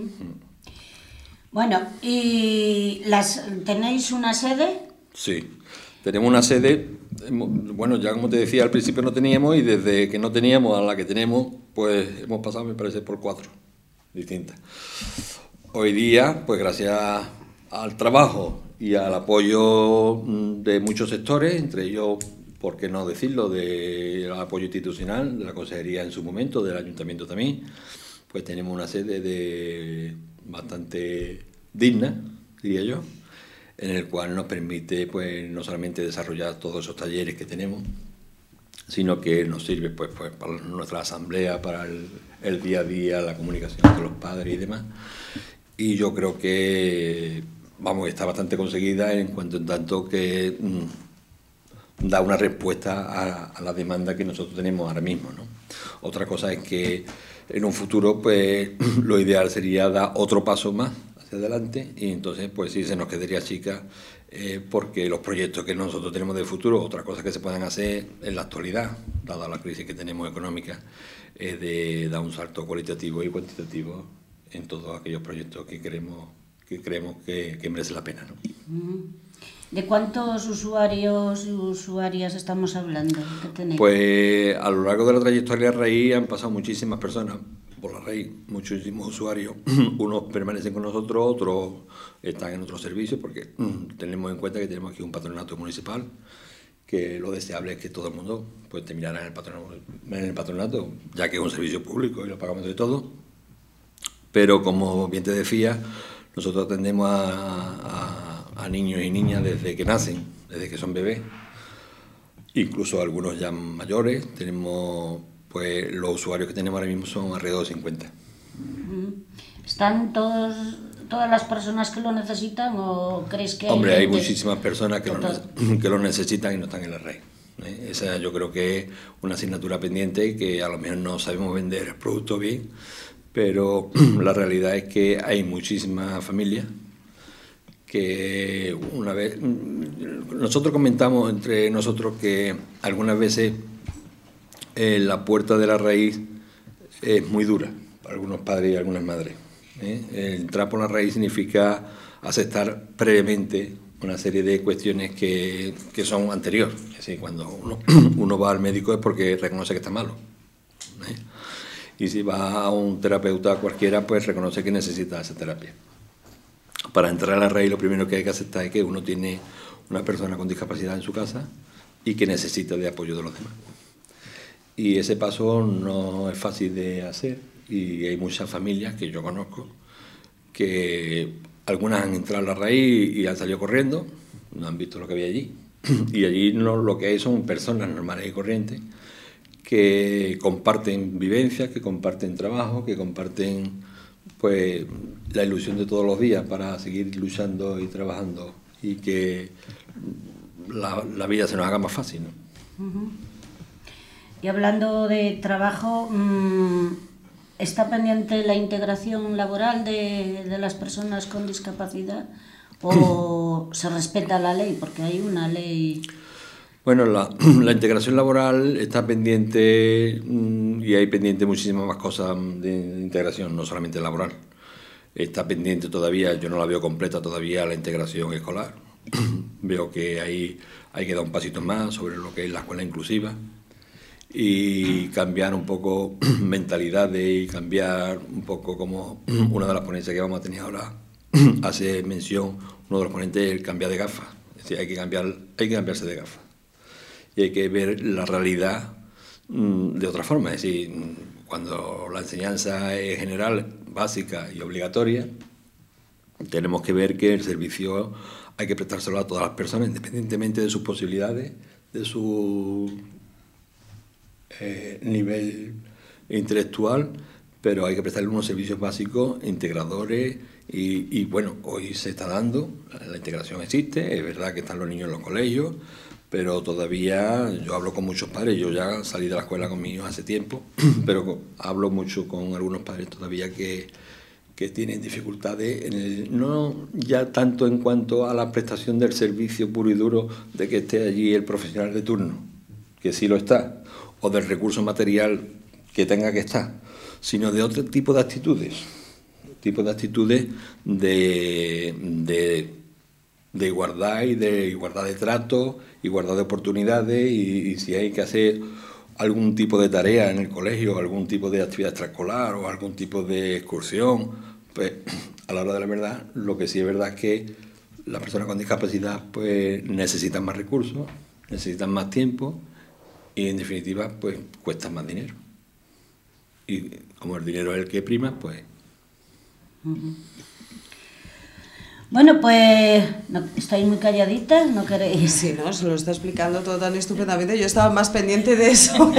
Bueno, ¿y tenéis una sede? Sí, tenemos una sede. Bueno, ya como te decía, al principio no teníamos, y desde que no teníamos a la que tenemos, pues hemos pasado, me parece, por 4 distintas. Hoy día, pues gracias al trabajo y al apoyo de muchos sectores, entre ellos, por qué no decirlo, del apoyo institucional, de la consejería en su momento, del ayuntamiento también, pues tenemos una sede bastante digna, diría yo, en el cual nos permite, pues, no solamente desarrollar todos esos talleres que tenemos, sino que nos sirve, pues para nuestra asamblea, para el día a día, la comunicación con los padres y demás. Y yo creo que, está bastante conseguida en tanto que da una respuesta a la demanda que nosotros tenemos ahora mismo, ¿no? Otra cosa es que en un futuro, pues, lo ideal sería dar otro paso más hacia adelante, y entonces, pues sí, se nos quedaría chica, porque los proyectos que nosotros tenemos de futuro, otras cosas que se puedan hacer en la actualidad, dada la crisis que tenemos económica, es de dar un salto cualitativo y cuantitativo en todos aquellos proyectos que creemos que merece la pena, ¿no? ¿De cuántos usuarios y usuarias estamos hablando? ¿Qué tenéis? Pues a lo largo de la trayectoria de Raíz han pasado muchísimas personas por la Raíz, muchísimos usuarios. Unos permanecen con nosotros, otros están en otros servicios, porque tenemos en cuenta que tenemos aquí un patronato municipal, que lo deseable es que todo el mundo pues terminara en el patronato, ya que es un servicio público y lo pagamos de todo. Pero como bien te decía, nosotros atendemos a niños y niñas desde que nacen, desde que son bebés, incluso algunos ya mayores. Tenemos, pues los usuarios que tenemos ahora mismo son alrededor de 50. ¿Están todas las personas que lo necesitan o crees que Hombre, hay muchísimas personas que lo necesitan y no están en la red. Esa yo creo que es una asignatura pendiente, que a lo mejor no sabemos vender el producto bien, pero la realidad es que hay muchísimas familias que una vez... Nosotros comentamos entre nosotros que algunas veces la puerta de la Raíz es muy dura para algunos padres y algunas madres. Entrar por la Raíz significa aceptar previamente una serie de cuestiones que son anteriores. Es decir, cuando uno va al médico es porque reconoce que está malo. Y si va a un terapeuta cualquiera, pues reconoce que necesita esa terapia. Para entrar a la Raíz, lo primero que hay que aceptar es que uno tiene una persona con discapacidad en su casa y que necesita de apoyo de los demás. Y ese paso no es fácil de hacer, y hay muchas familias que yo conozco que algunas han entrado a la Raíz y han salido corriendo, no han visto lo que había allí. Y allí lo que hay son personas normales y corrientes que comparten vivencias, que comparten trabajo, que comparten pues la ilusión de todos los días para seguir luchando y trabajando, y que la vida se nos haga más fácil, ¿no? Y hablando de trabajo, ¿está pendiente la integración laboral de las personas con discapacidad o se respeta la ley? Porque hay una ley... Bueno, la integración laboral está pendiente, y hay pendiente muchísimas más cosas de integración, no solamente laboral. Está pendiente todavía, yo no la veo completa todavía, la integración escolar. Veo que hay que dar un pasito más sobre lo que es la escuela inclusiva y cambiar un poco mentalidades y cambiar un poco, como una de las ponencias que vamos a tener ahora hace mención, uno de los ponentes es el cambiar de gafas. Es decir, hay que cambiarse de gafas. Y hay que ver la realidad de otra forma. Es decir, cuando la enseñanza es general, básica y obligatoria, tenemos que ver que el servicio hay que prestárselo a todas las personas, independientemente de sus posibilidades, de su nivel intelectual, pero hay que prestarle unos servicios básicos, integradores, y bueno, hoy se está dando, la integración existe, es verdad que están los niños en los colegios, pero todavía yo hablo con muchos padres. Yo ya salí de la escuela con mis hijos hace tiempo, pero hablo mucho con algunos padres todavía que tienen dificultades, no ya tanto en cuanto a la prestación del servicio puro y duro de que esté allí el profesional de turno, que sí lo está, o del recurso material que tenga que estar, sino de otro tipo de actitudes, de igualdad y de igualdad de trato, igualdad de oportunidades, y si hay que hacer algún tipo de tarea en el colegio, algún tipo de actividad extraescolar o algún tipo de excursión, pues a la hora de la verdad, lo que sí es verdad es que las personas con discapacidad pues necesitan más recursos, necesitan más tiempo y en definitiva pues cuestan más dinero. Y como el dinero es el que prima, pues... Bueno, pues no, estáis muy calladitas, ¿no queréis? Sí, ¿no? Se lo está explicando todo tan estupendamente. Yo estaba más pendiente de eso.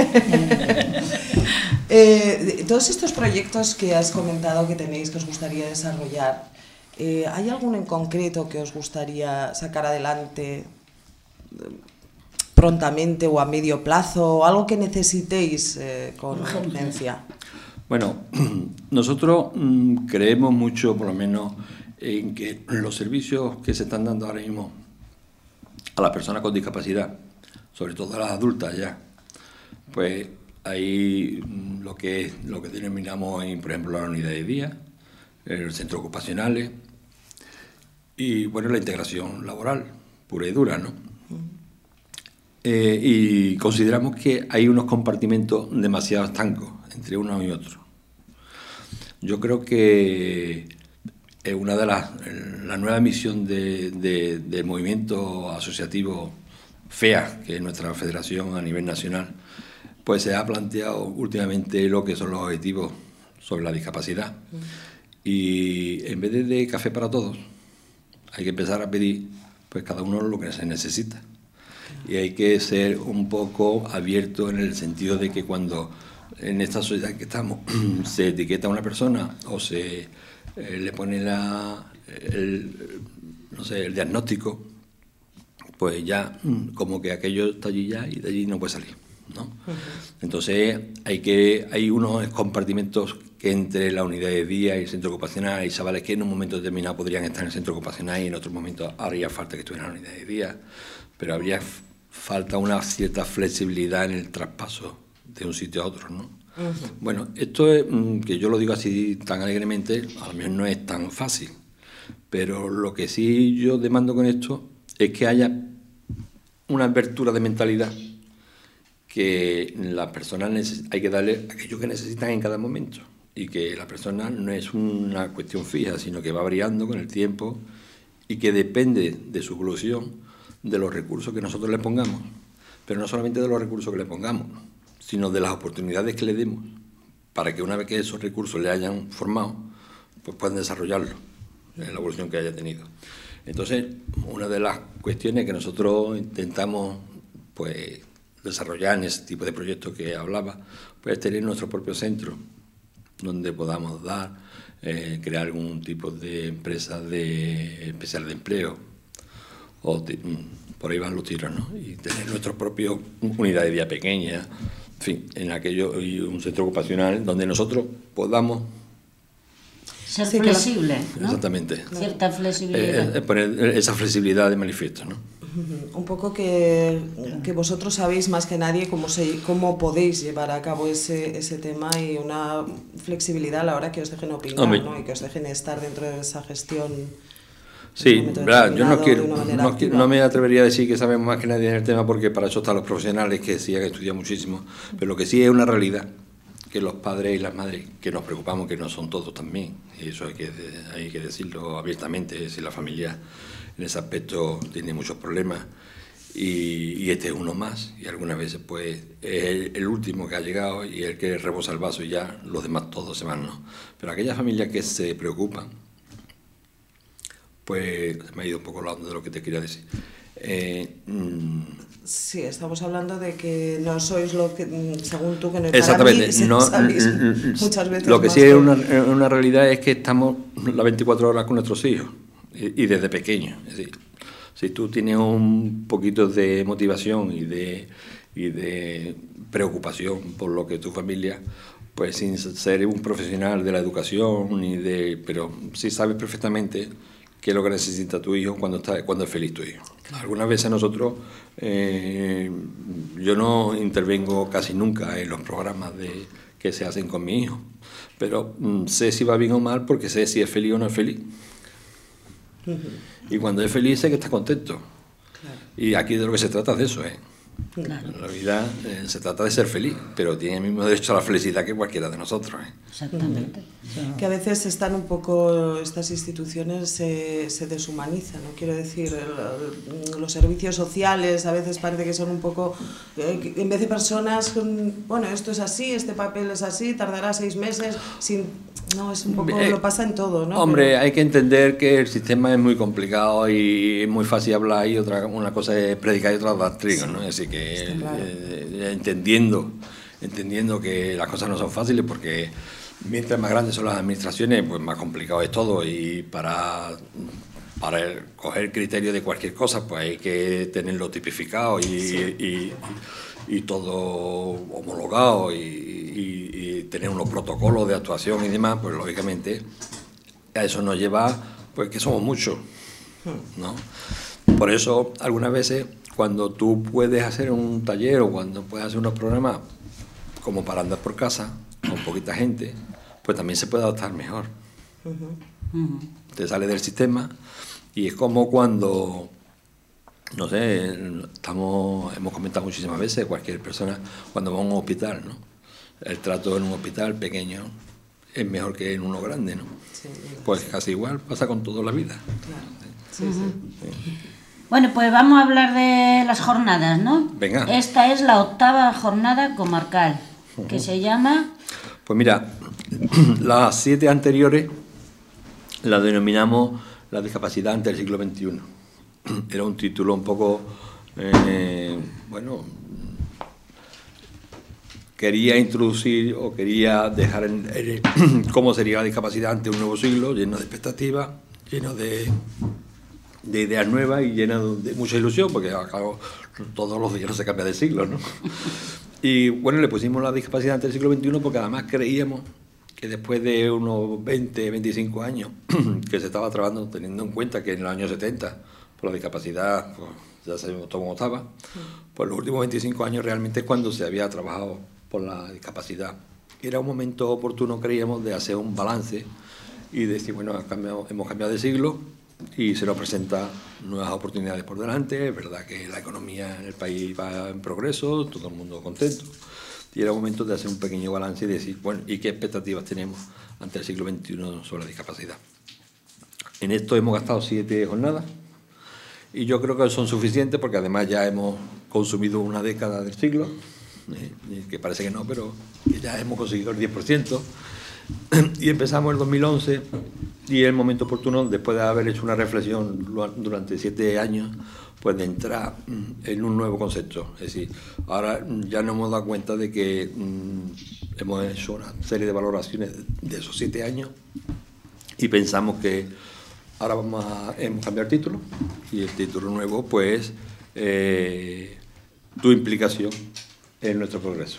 Todos estos proyectos que has comentado que tenéis, que os gustaría desarrollar, ¿hay alguno en concreto que os gustaría sacar adelante prontamente o a medio plazo, o algo que necesitéis con urgencia? Bueno, nosotros creemos mucho, por lo menos, en que los servicios que se están dando ahora mismo a las personas con discapacidad, sobre todo a las adultas ya, pues hay lo que denominamos, por ejemplo, la unidad de día, los centros ocupacionales y, bueno, la integración laboral, pura y dura, ¿no? Y consideramos que hay unos compartimentos demasiado estancos entre uno y otro. Yo creo que una de la nueva misión del movimiento asociativo FEA, que es nuestra federación a nivel nacional, pues se ha planteado últimamente lo que son los objetivos sobre la discapacidad. Y en vez de café para todos, hay que empezar a pedir pues cada uno lo que se necesita. Y hay que ser un poco abierto en el sentido de que cuando en esta sociedad que estamos se etiqueta a una persona o se le pone el diagnóstico, pues ya como que aquello está allí ya y de allí no puede salir, ¿no? Entonces hay unos compartimentos que entre la unidad de día y el centro ocupacional hay chavales que en un momento determinado podrían estar en el centro ocupacional y en otros momentos haría falta que estuvieran en la unidad de día, pero habría falta una cierta flexibilidad en el traspaso de un sitio a otro, ¿no? Bueno, esto es, que yo lo digo así tan alegremente, a lo mejor no es tan fácil, pero lo que sí yo demando con esto es que haya una apertura de mentalidad, que las personas hay que darle aquello que necesitan en cada momento y que la persona no es una cuestión fija, sino que va variando con el tiempo y que depende de su evolución de los recursos que nosotros le pongamos, pero no solamente de los recursos que le pongamos, sino de las oportunidades que le demos para que una vez que esos recursos le hayan formado, pues puedan desarrollarlo en la evolución que haya tenido. Entonces, una de las cuestiones que nosotros intentamos pues desarrollar en ese tipo de proyectos que hablaba, pues es tener nuestro propio centro donde podamos crear algún tipo de empresa especial de empleo, o por ahí van los tiros, ¿no? Y tener nuestra propia unidad de día pequeña, en fin, en aquello, y un centro ocupacional donde nosotros podamos ser flexible, ¿no? Exactamente. Cierta flexibilidad. Poner esa flexibilidad de manifiesto, ¿no? Un poco que vosotros sabéis más que nadie cómo podéis llevar a cabo ese tema y una flexibilidad a la hora que os dejen opinar, ¿no? Y que os dejen estar dentro de esa gestión. Sí, verdad, yo no me atrevería a decir que sabemos más que nadie en el tema, porque para eso están los profesionales que sí han estudiado muchísimo, pero lo que sí es una realidad, que los padres y las madres, que nos preocupamos, que no son todos también, y eso hay que decirlo abiertamente, si la familia en ese aspecto tiene muchos problemas, y este es uno más, y algunas veces pues es el último que ha llegado y el que rebosa el vaso y ya los demás todos se van, ¿no? Pero aquellas familias que se preocupan, pues me ha ido un poco hablando de lo que te quería decir. Sí, estamos hablando de que no sois lo que, según tú, que no es exactamente, para mí, no, sabéis muchas veces lo que más sí es una realidad es que estamos las 24 horas con nuestros hijos y desde pequeños. Es decir, si tú tienes un poquito de motivación y de preocupación por lo que tu familia, pues sin ser un profesional de la educación, pero sí sabes perfectamente qué es lo que necesita tu hijo cuando es feliz tu hijo. Algunas veces nosotros, yo no intervengo casi nunca en los programas que se hacen con mi hijo, pero sé si va bien o mal porque sé si es feliz o no es feliz. Y cuando es feliz sé que está contento. Claro. Y aquí de lo que se trata es de eso, Claro. En la vida se trata de ser feliz, pero tiene el mismo derecho a la felicidad que cualquiera de nosotros. Exactamente. Que a veces están un poco, estas instituciones se deshumanizan, ¿no? Quiero decir, los servicios sociales a veces parece que son un poco, en vez de personas, bueno, esto es así, este papel es así, tardará 6 meses, no, es un poco, lo pasa en todo, ¿no? Hombre, hay que entender que el sistema es muy complicado y es muy fácil hablar y una cosa es predicar y otra dar trigo, ¿no? Así que claro. entendiendo que las cosas no son fáciles, porque mientras más grandes son las administraciones, pues más complicado es todo, y para coger criterio de cualquier cosa, pues hay que tenerlo tipificado y todo homologado y tener unos protocolos de actuación y demás, pues lógicamente a eso nos lleva, pues que somos muchos, ¿no? Por eso algunas veces cuando tú puedes hacer un taller o cuando puedes hacer unos programas como para andar por casa con poquita gente, pues también se puede adaptar mejor. Te sale del sistema y es como cuando, no sé, hemos comentado muchísimas veces, cualquier persona, cuando va a un hospital, ¿no? El trato en un hospital pequeño es mejor que en uno grande, ¿no? Sí, pues casi igual pasa con toda la vida. claro. Sí, sí. Bueno, pues vamos a hablar de las jornadas, ¿no? Venga. Esta es la 8ª jornada comarcal, que se llama... Pues mira, las 7 anteriores las denominamos la discapacidad ante el siglo XXI. Era un título un poco, bueno, quería introducir o quería dejar cómo sería la discapacidad ante un nuevo siglo, lleno de expectativas, lleno de ideas nuevas y lleno de mucha ilusión, porque claro, todos los días no se cambia de siglo, ¿no? Y bueno, le pusimos la discapacidad ante el siglo XXI porque además creíamos que después de unos 20, 25 años que se estaba trabajando, teniendo en cuenta que en los años 70, por la discapacidad, pues, ya sabemos cómo estaba, pues los últimos 25 años realmente es cuando se había trabajado por la discapacidad. Era un momento oportuno, creíamos, de hacer un balance y decir, bueno, hemos cambiado de siglo y se nos presentan nuevas oportunidades por delante. Es verdad que la economía en el país va en progreso, todo el mundo contento, y era momento de hacer un pequeño balance y decir, bueno, ¿y qué expectativas tenemos ante el siglo XXI sobre la discapacidad? En esto hemos gastado 7 jornadas y yo creo que son suficientes porque además ya hemos consumido una década del siglo, que parece que no, pero que ya hemos conseguido el 10%. Y empezamos el 2011 y es el momento oportuno, después de haber hecho una reflexión durante 7 años, pues de entrar en un nuevo concepto. Es decir, ahora ya nos hemos dado cuenta de que hemos hecho una serie de valoraciones de esos 7 años y pensamos que ahora hemos cambiado el título y el título nuevo pues tu implicación en nuestro progreso.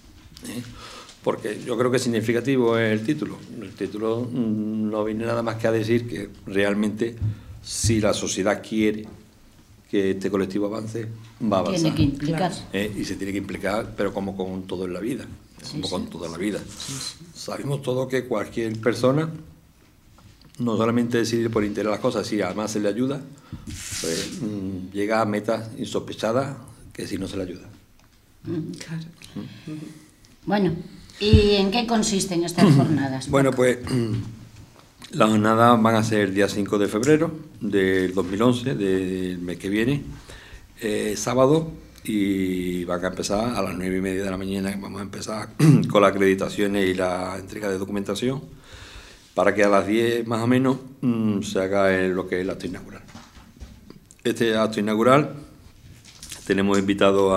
Porque yo creo que significativo es el título. El título no viene nada más que a decir que realmente si la sociedad quiere que este colectivo avance, va a avanzar. Tiene que implicarse. Y se tiene que implicar, pero como con todo en la vida. Como con toda la vida. Sabemos todos que cualquier persona no solamente decidir por interés las cosas, si además se le ayuda, pues llega a metas insospechadas que si no se le ayuda. Claro. Bueno, ¿y en qué consisten estas jornadas? Bueno, pues las jornadas van a ser el día 5 de febrero del 2011, del mes que viene, sábado, y van a empezar a las 9:30 de la mañana. Vamos a empezar con las acreditaciones y la entrega de documentación, para que a las 10 más o menos se haga lo que es el acto inaugural. Este acto inaugural tenemos invitado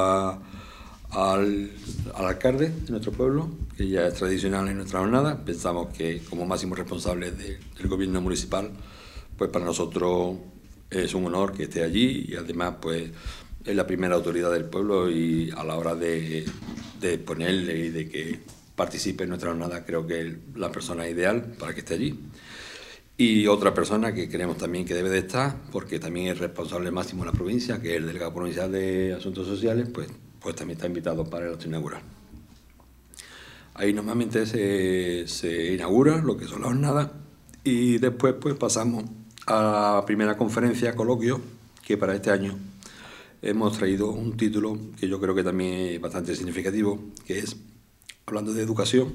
al alcalde de nuestro pueblo, que ya es tradicional en nuestra jornada. Pensamos que como máximo responsable del gobierno municipal, pues para nosotros es un honor que esté allí y además pues es la primera autoridad del pueblo y a la hora de exponerle y de que participe en nuestra jornada creo que es la persona ideal para que esté allí. Y otra persona que creemos también que debe de estar, porque también es responsable máximo de la provincia, que es el delegado provincial de Asuntos Sociales, pues también está invitado para el acto inaugural. Ahí normalmente se inaugura lo que son las jornadas y después pues pasamos a la primera conferencia, coloquio, que para este año hemos traído un título que yo creo que también es bastante significativo, que es, hablando de educación,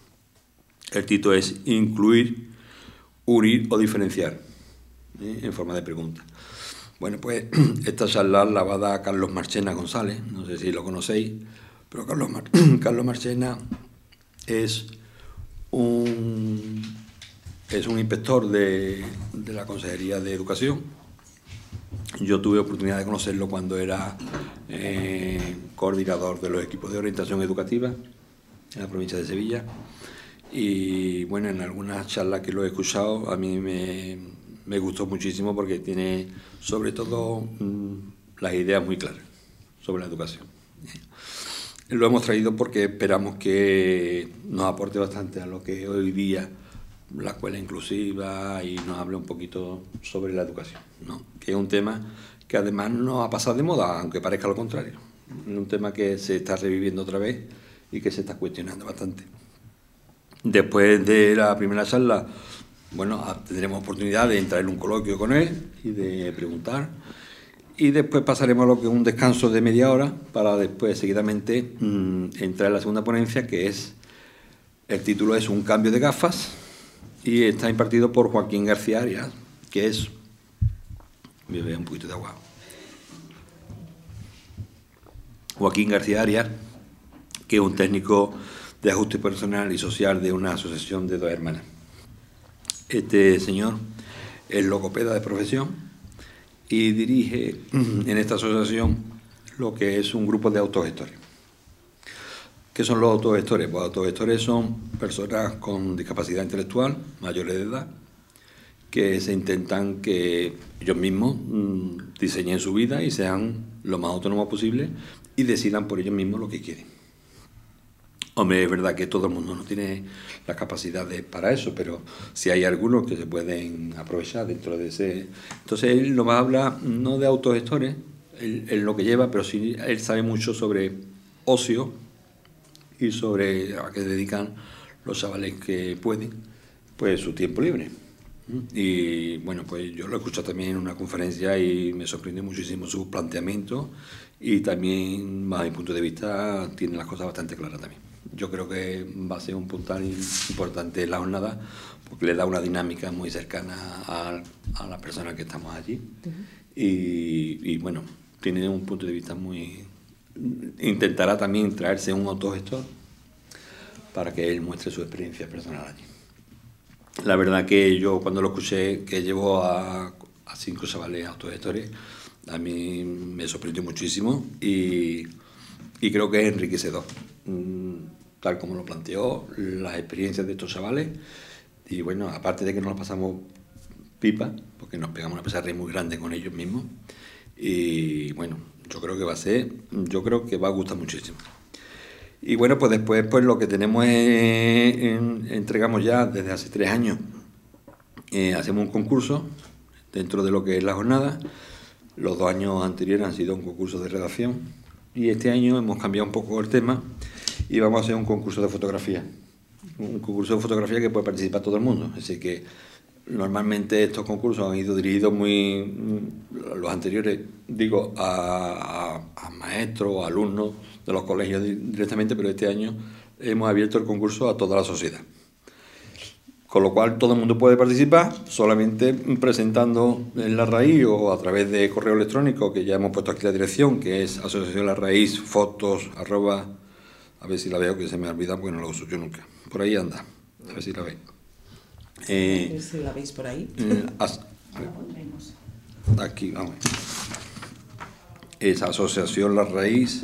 el título es Incluir, Unir o Diferenciar, en forma de pregunta. Bueno, pues esta charla la va a dar Carlos Marchena González, no sé si lo conocéis, pero Carlos Marchena es un inspector de la Consejería de Educación. Yo tuve oportunidad de conocerlo cuando era coordinador de los equipos de orientación educativa en la provincia de Sevilla. Y bueno, en algunas charlas que lo he escuchado, a mí me gustó muchísimo porque tiene sobre todo las ideas muy claras sobre la educación. Lo hemos traído porque esperamos que nos aporte bastante a lo que hoy día la escuela inclusiva y nos hable un poquito sobre la educación, ¿no? Que es un tema que además no ha pasado de moda, aunque parezca lo contrario. Es un tema que se está reviviendo otra vez y que se está cuestionando bastante. Después de la primera charla bueno, tendremos oportunidad de entrar en un coloquio con él y de preguntar. Y después pasaremos a lo que es un descanso de media hora para después seguidamente entrar en la segunda ponencia, que es, el título es Un cambio de gafas, y está impartido por Joaquín García Arias, que es... Voy a beber un poquito de agua. Joaquín García Arias, que es un técnico de ajuste personal y social de una asociación de 2 hermanas. Este señor es logopeda de profesión y dirige en esta asociación lo que es un grupo de autogestores. ¿Qué son los autogestores? Pues autogestores son personas con discapacidad intelectual, mayores de edad, que se intentan que ellos mismos diseñen su vida y sean lo más autónomos posible y decidan por ellos mismos lo que quieren. Hombre, es verdad que todo el mundo no tiene las capacidades para eso, pero sí hay algunos que se pueden aprovechar dentro de ese... Entonces él nos habla no de autogestores, él lo que lleva, pero sí él sabe mucho sobre ocio y sobre a qué dedican los chavales que pueden, pues su tiempo libre. Y bueno, pues yo lo he escuchado también en una conferencia y me sorprendió muchísimo su planteamiento, y también, bajo mi punto de vista, tiene las cosas bastante claras también. Yo creo que va a ser un puntal importante en la jornada, porque le da una dinámica muy cercana a las personas que estamos allí. Y bueno, tiene un punto de vista muy... Intentará también traerse un autogestor para que él muestre su experiencia personal allí. La verdad que yo cuando lo escuché, que llevó a 5 chavales autogestores, a mí me sorprendió muchísimo y creo que es enriquecedor, tal como lo planteó, las experiencias de estos chavales. Y bueno, aparte de que nos lo pasamos pipa, porque nos pegamos una pesadilla muy grande con ellos mismos, y bueno, yo creo que va a gustar muchísimo. Y bueno, pues después pues lo que tenemos es, entregamos ya desde hace 3 años, hacemos un concurso dentro de lo que es la jornada. Los 2 años anteriores han sido un concurso de redacción, y este año hemos cambiado un poco el tema y vamos a hacer un concurso de fotografía. Un concurso de fotografía que puede participar todo el mundo. Así que normalmente estos concursos han ido dirigidos los anteriores, digo, a maestros o alumnos de los colegios directamente, pero este año hemos abierto el concurso a toda la sociedad. Con lo cual todo el mundo puede participar, solamente presentando en La Raíz o a través de correo electrónico, que ya hemos puesto aquí la dirección, que es asociación La Raíz, fotos, @ a ver si la veo, que se me ha olvidado porque no la uso yo nunca. Por ahí anda, a ver si la veis. A ver si la veis por ahí. Aquí, vamos. Es asociación La Raíz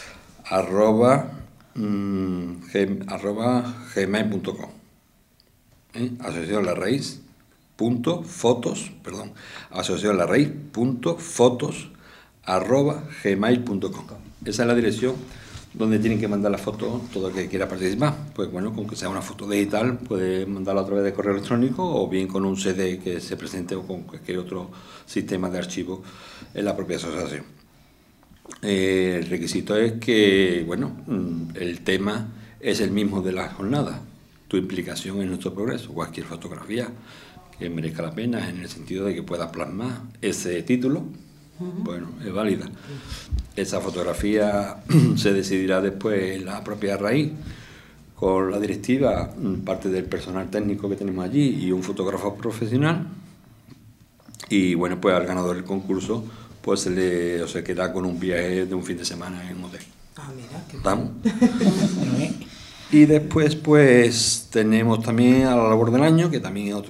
@gmail.com. Asociación La Raíz .fotos, perdón, asociación La Raíz .fotos @gmail.com. Esa es la dirección donde tienen que mandar la foto todo el que quiera participar. Pues bueno, con que sea una foto digital, puede mandarla a través de correo electrónico o bien con un CD que se presente o con cualquier otro sistema de archivo en la propia asociación. El requisito es que, bueno, el tema es el mismo de la jornada, tu implicación en nuestro progreso. Cualquier fotografía que merezca la pena en el sentido de que pueda plasmar ese título, bueno, es válida. Esa fotografía se decidirá después en la propia Raíz, con la directiva, parte del personal técnico que tenemos allí y un fotógrafo profesional. Y bueno, pues al ganador del concurso pues se queda con un viaje de un fin de semana en un hotel. Ah, mira, qué ¿Estamos? Y después pues tenemos también a la labor del año, que también es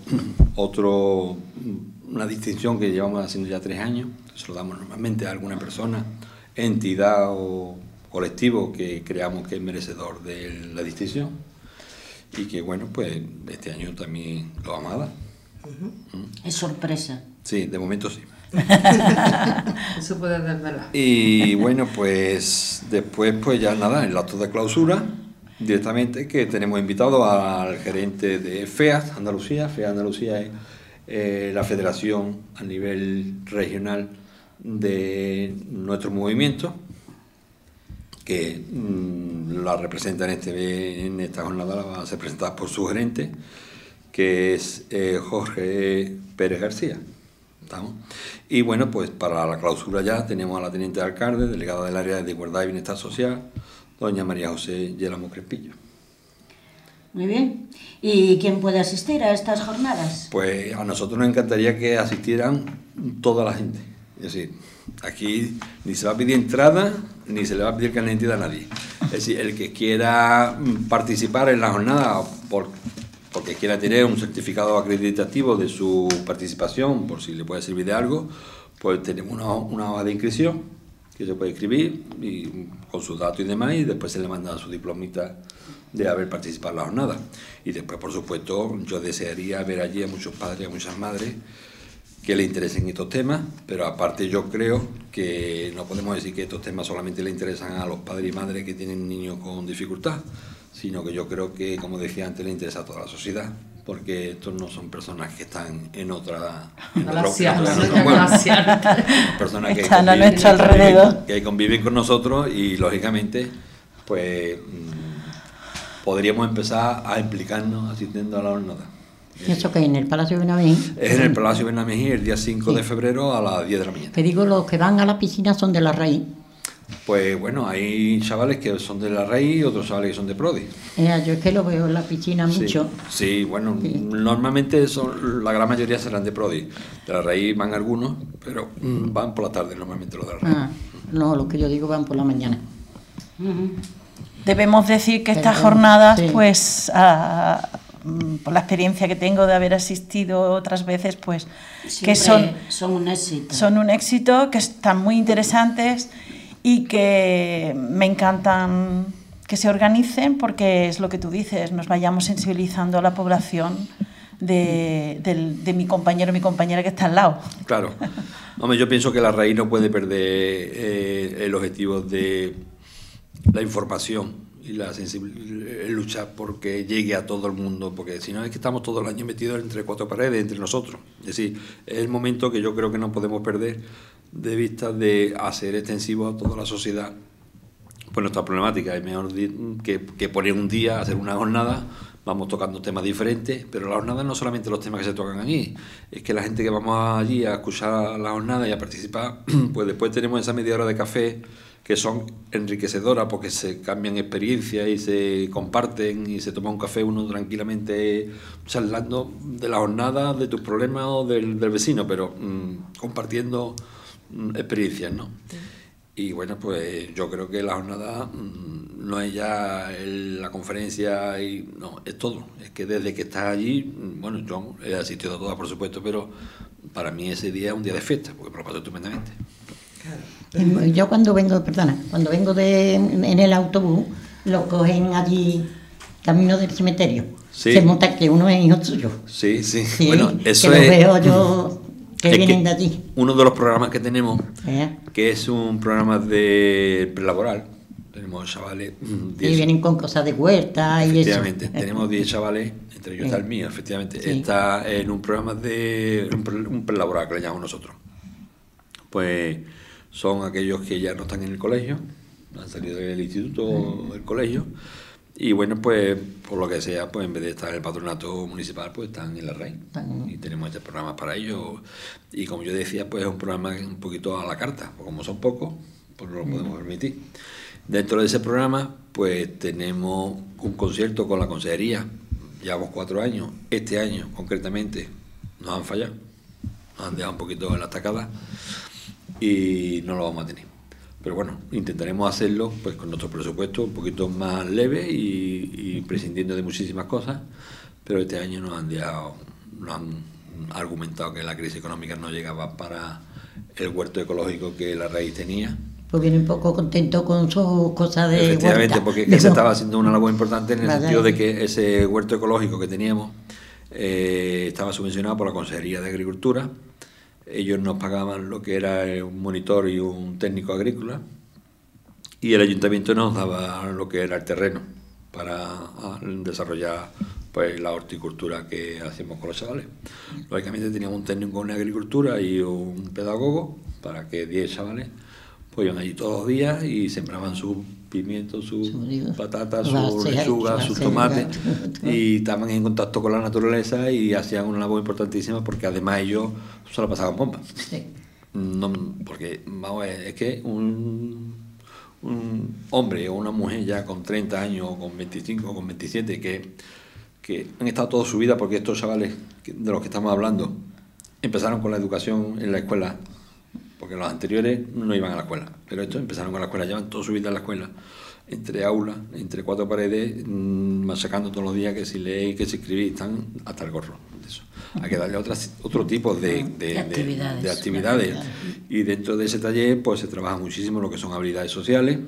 una distinción que llevamos haciendo ya 3 años. Se lo damos normalmente a alguna persona, entidad o colectivo que creamos que es merecedor de la distinción, y que bueno, pues este año también lo vamos a dar. Es sorpresa. Sí, de momento sí. Eso puede desvelar. Y bueno, pues después pues ya nada, el acto de clausura directamente, que tenemos invitado al gerente de FEAD Andalucía. FEAD Andalucía es la federación a nivel regional de nuestro movimiento, que la representa en esta jornada, la va a ser presentada por su gerente, que es Jorge Pérez García. ¿Estamos? Y bueno, pues para la clausura ya tenemos a la teniente de alcalde, delegada del área de Igualdad y Bienestar Social, doña María José Yelamo Crespillo. Muy bien. ¿Y quién puede asistir a estas jornadas? Pues a nosotros nos encantaría que asistieran toda la gente. Es decir, aquí ni se va a pedir entrada, ni se le va a pedir carnet de identidad a nadie. Es decir, el que quiera participar en la jornada porque quiera tener un certificado acreditativo de su participación, por si le puede servir de algo, pues tenemos una hoja de inscripción que se puede escribir y, con sus datos y demás, y después se le manda su diplomita de haber participado en la jornada. Y después, por supuesto, yo desearía ver allí a muchos padres y a muchas madres que le interesen estos temas, pero aparte yo creo que no podemos decir que estos temas solamente le interesan a los padres y madres que tienen niños con dificultad, sino que yo creo que, como decía antes, le interesa a toda la sociedad, porque estos no son personas que están en otra... personas que están a nuestro alrededor. Que conviven con nosotros y, lógicamente, pues podríamos empezar a implicarnos asistiendo a la jornada. ¿Y eso que en el Palacio Benamín? Es en el Palacio Benamín el día 5 de febrero a las 10 de la mañana. Te digo, los que van a la piscina son de la raíz. Pues bueno, hay chavales que son de la raíz y otros chavales que son de Prodi. Yo es que lo veo en la piscina mucho. Sí, bueno, normalmente la gran mayoría serán de Prodi. De la raíz van algunos, pero van por la tarde normalmente los de la raíz. No, los que yo digo van por la mañana. Debemos decir que estas jornadas, pues, por la experiencia que tengo de haber asistido otras veces, pues, que son un éxito. Son un éxito, que están muy interesantes y que me encantan que se organicen, porque es lo que tú dices, nos vayamos sensibilizando a la población de mi compañero o mi compañera que está al lado. Claro. Hombre, yo pienso que la raíz no puede perder el objetivo de la información y el luchar porque llegue a todo el mundo, porque si no es que estamos todo el año metidos entre cuatro paredes, entre nosotros. Es decir, es el momento que yo creo que no podemos perder de vista de hacer extensivo a toda la sociedad pues nuestra problemática. Es mejor que poner un día, hacer una jornada, vamos tocando temas diferentes, pero la jornada no solamente los temas que se tocan allí, es que la gente que vamos allí a escuchar la jornada y a participar, pues después tenemos esa media hora de café que son enriquecedoras porque se cambian experiencias y se comparten y se toma un café uno tranquilamente charlando de la jornada, de tus problemas o del vecino, pero compartiendo experiencias, ¿no? Y bueno, pues yo creo que la jornada no es ya la conferencia, no, es todo. Es que desde que estás allí, bueno, yo he asistido a todas, por supuesto, pero para mí ese día es un día de fiesta, porque me lo paso estupendamente. Yo cuando vengo en el autobús, lo cogen allí, camino del cementerio. Sí. Se monta que uno es hijo suyo. Sí. Sí, Bueno, eso que es... lo veo yo, que vienen de allí. Uno de los programas que tenemos, que es un programa de prelaboral, tenemos chavales... Y vienen con cosas de huerta y eso. Efectivamente, tenemos 10 chavales, entre ellos está el mío, efectivamente. Sí. Está en un programa de un prelaboral que le llamamos nosotros. Pues son aquellos que ya no están en el colegio, han salido del instituto o del colegio, y bueno, pues por lo que sea, pues en vez de estar en el patronato municipal, pues están en la RAI. Y tenemos este programa para ellos. Y como yo decía, pues es un programa un poquito a la carta, porque como son pocos, pues no lo podemos permitir. Dentro de ese programa, pues tenemos un concierto con la consejería. Llevamos 4 años. Este año, concretamente, nos han fallado. Nos han dejado un poquito en la estacada y no lo vamos a tener. Pero bueno, intentaremos hacerlo pues con nuestro presupuesto un poquito más leve y prescindiendo de muchísimas cosas, pero este año nos han argumentado que la crisis económica no llegaba para el huerto ecológico que la raíz tenía. Pues viene un poco contento con sus cosas de efectivamente, huerta. Porque es que se estaba haciendo una labor importante en el sentido de que ese huerto ecológico que teníamos estaba subvencionado por la Consejería de Agricultura. Ellos nos pagaban lo que era un monitor y un técnico agrícola, y el ayuntamiento nos daba lo que era el terreno para desarrollar pues la horticultura que hacemos con los chavales. Lógicamente teníamos un técnico en agricultura y un pedagogo para que 10 chavales pues iban allí todos los días y sembraban sus pimientos, sus Su- patatas, su sus lechugas, sus tomates, acelga. y estaban en contacto con la naturaleza y hacían una labor importantísima porque además ellos se lo pasaban bomba. Sí. No, porque vamos a ver, es que un hombre o una mujer ya con 30 años, o con 25, o con 27, que han estado toda su vida, porque estos chavales de los que estamos hablando empezaron con la educación en la escuela, porque los anteriores no iban a la escuela, pero estos empezaron con la escuela, llevan toda su vida en la escuela, entre aulas, entre cuatro paredes, machacando todos los días que si leí, que si escribí, están hasta el gorro de eso. Hay que darle otro tipo de actividades. Y dentro de ese taller pues se trabaja muchísimo lo que son habilidades sociales,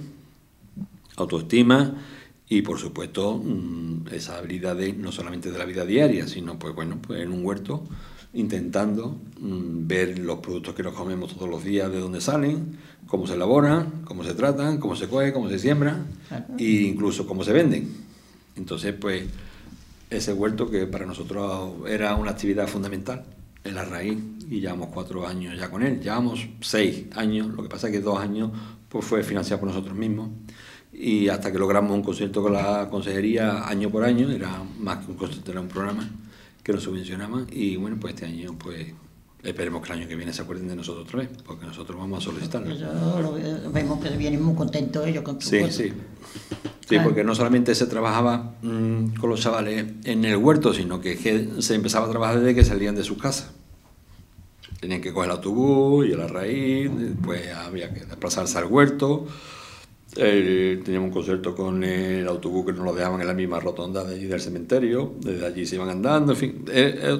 autoestima y por supuesto esas habilidades no solamente de la vida diaria, sino pues bueno, pues en un huerto intentando ver los productos que nos comemos todos los días, de dónde salen, cómo se elaboran, cómo se tratan, cómo se coge, cómo se siembra e incluso cómo se venden. Entonces pues ese huerto, que para nosotros era una actividad fundamental en la raíz, y llevamos 4 años ya con él, llevamos 6 años, lo que pasa es que 2 años pues fue financiado por nosotros mismos, y hasta que logramos un concierto con la consejería año por año, era más que un concierto, era un programa que nos subvencionaban, y bueno, pues este año pues esperemos que el año que viene se acuerden de nosotros otra vez, porque nosotros vamos a solicitarlo. Vemos que vienen muy contentos ellos con su huerto. Sí, porque no solamente se trabajaba con los chavales en el huerto, sino que se empezaba a trabajar desde que salían de sus casas. Tenían que coger el autobús y a la raíz, después había que desplazarse al huerto. Teníamos un concierto con el autobús que nos lo dejaban en la misma rotonda de allí del cementerio, desde allí se iban andando, en fin.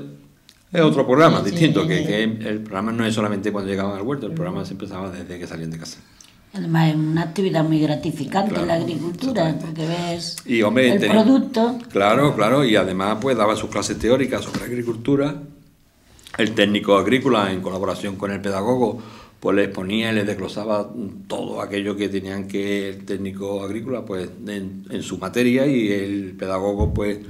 Es otro programa distinto, que el programa no es solamente cuando llegaban al huerto, el programa se empezaba desde que salían de casa. Además es una actividad muy gratificante, Claro, la agricultura, porque ves Y, hombre, el producto. Claro, y además pues daba sus clases teóricas sobre agricultura. El técnico agrícola, en colaboración con el pedagogo, pues les ponía y les desglosaba todo aquello que tenían que el técnico agrícola pues en su materia, y el pedagogo pues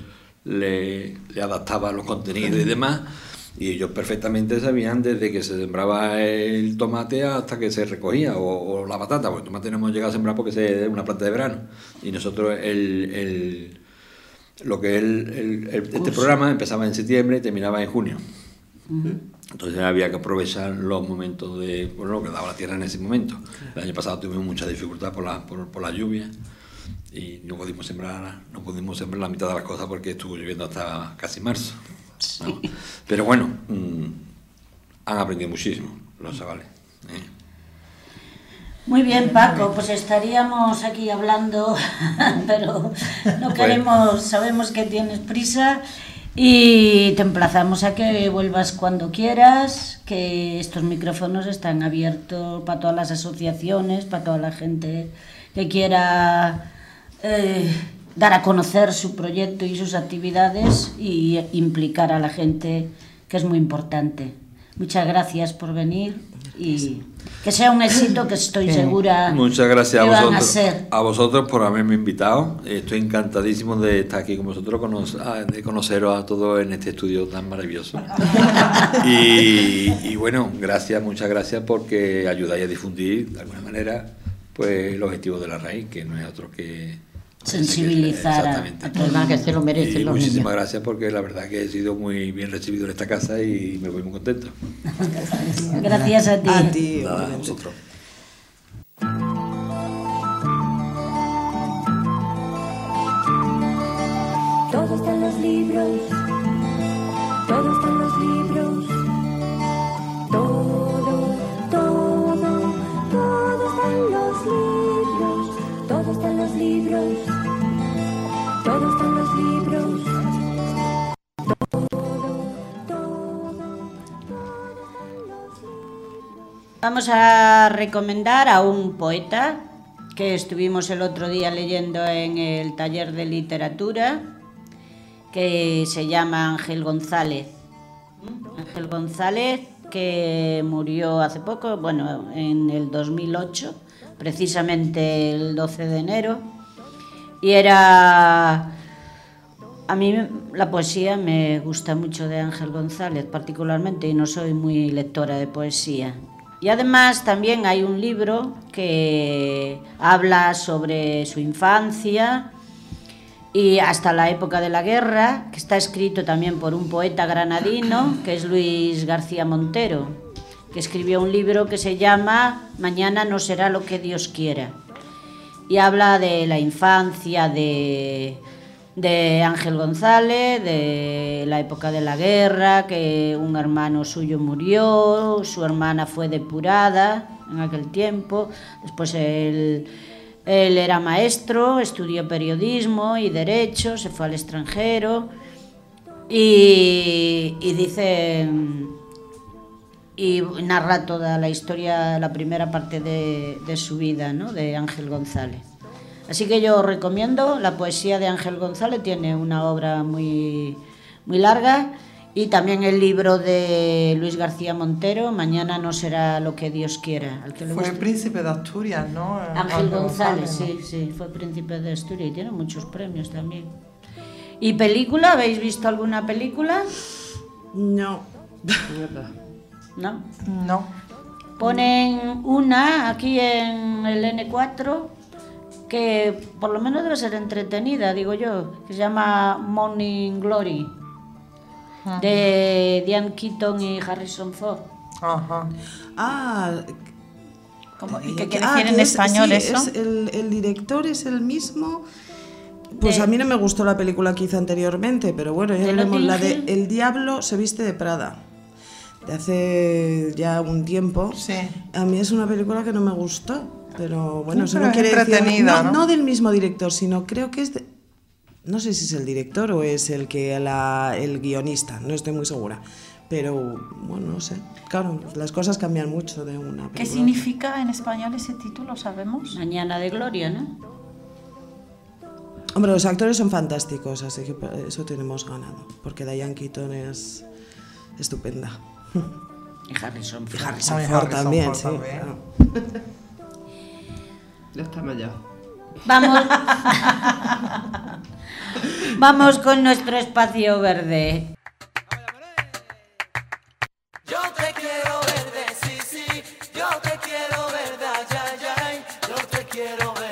le adaptaba los contenidos y demás, y ellos perfectamente sabían desde que se sembraba el tomate hasta que se recogía, o la patata, porque el tomate no hemos llegado a sembrar porque es una planta de verano, y nosotros este programa empezaba en septiembre y terminaba en junio. Entonces había que aprovechar los momentos de lo que daba la tierra en ese momento. El año pasado tuvimos mucha dificultad por la lluvia y no pudimos sembrar la mitad de las cosas porque estuvo lloviendo hasta casi marzo, ¿no? Pero bueno, han aprendido muchísimo los chavales. Muy bien, Paco, pues estaríamos aquí hablando, pero no queremos, sabemos que tienes prisa. Y te emplazamos a que vuelvas cuando quieras, que estos micrófonos están abiertos para todas las asociaciones, para toda la gente que quiera dar a conocer su proyecto y sus actividades y implicar a la gente, que es muy importante. Muchas gracias por venir y que sea un éxito, que estoy segura. Muchas gracias que van a ser. a vosotros por haberme invitado. Estoy encantadísimo de estar aquí con vosotros, de conoceros a todos en este estudio tan maravilloso. Y bueno, muchas gracias porque ayudáis a difundir de alguna manera pues el objetivo de la raíz, que no es otro que sensibilizar a todos los que se lo merecen los muchísimas niños. gracias, porque la verdad que he sido muy bien recibido en esta casa y me voy muy contento. Gracias a ti. A ti, Nada, a obviamente. vosotros. Todo está en los libros, todo está en los libros, todo está en los libros, todo está en los libros, todo está en los libros, Vamos a recomendar a un poeta que estuvimos el otro día leyendo en el taller de literatura, que se llama Ángel González. Ángel González, que murió hace poco, bueno, en el 2008, precisamente el 12 de enero. Y a mí la poesía me gusta mucho de Ángel González particularmente, y no soy muy lectora de poesía. Y además también hay un libro que habla sobre su infancia y hasta la época de la guerra, que está escrito también por un poeta granadino, que es Luis García Montero, que escribió un libro que se llama Mañana no será lo que Dios quiera. Y habla de la infancia de Ángel González, de la época de la guerra, que un hermano suyo murió, su hermana fue depurada en aquel tiempo, después él era maestro, estudió periodismo y derecho, se fue al extranjero y dice, y narra toda la historia, la primera parte de su vida, ¿no?, de Ángel González. Así que yo os recomiendo la poesía de Ángel González, tiene una obra muy, muy larga, y también el libro de Luis García Montero, Mañana no será lo que Dios quiera. Al que le Fue guste. el príncipe de Asturias, ¿no? Ángel González, ¿no? sí, fue príncipe de Asturias y tiene muchos premios también. ¿Y película? ¿Habéis visto alguna película? No. ¿No? No. Ponen una aquí en el N4 que por lo menos debe ser entretenida, digo yo, que se llama Morning Glory, de Diane Keaton y Harrison Ford. Ajá. ¿Y qué quiere decir en español eso? El director es el mismo. Pues a mí no me gustó la película que hizo anteriormente, pero bueno, ya veremos la de El diablo se viste de Prada, de hace ya un tiempo. Sí. A mí es una película que no me gustó, pero bueno, Sí, eso pero no es quiere decir entretenida, ¿no? no del mismo director, sino creo que es de, no sé si es el director o es el guionista, no estoy muy segura. Pero bueno, no sé. Claro, las cosas cambian mucho de una película. ¿Qué significa en español ese título, sabemos? Mañana de Gloria, ¿no? Hombre, los actores son fantásticos, así que eso tenemos ganado, porque Diane Keaton es estupenda. Y Harrison Ford. Harrison Ay, Ford Harrison también, Ford sí. también. Claro. Ya estamos ya. Vamos. Vamos con nuestro espacio verde. Yo te quiero verde, sí, sí, yo te quiero verde, ay, ay, ay, yo te quiero verde.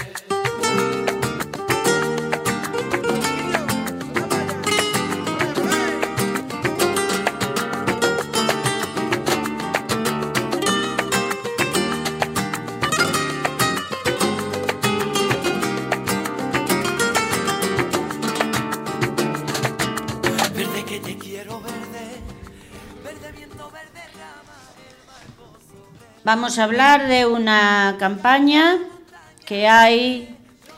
Verde que te quiero verde, verde viento, verde rama. Vamos a hablar de una campaña que hay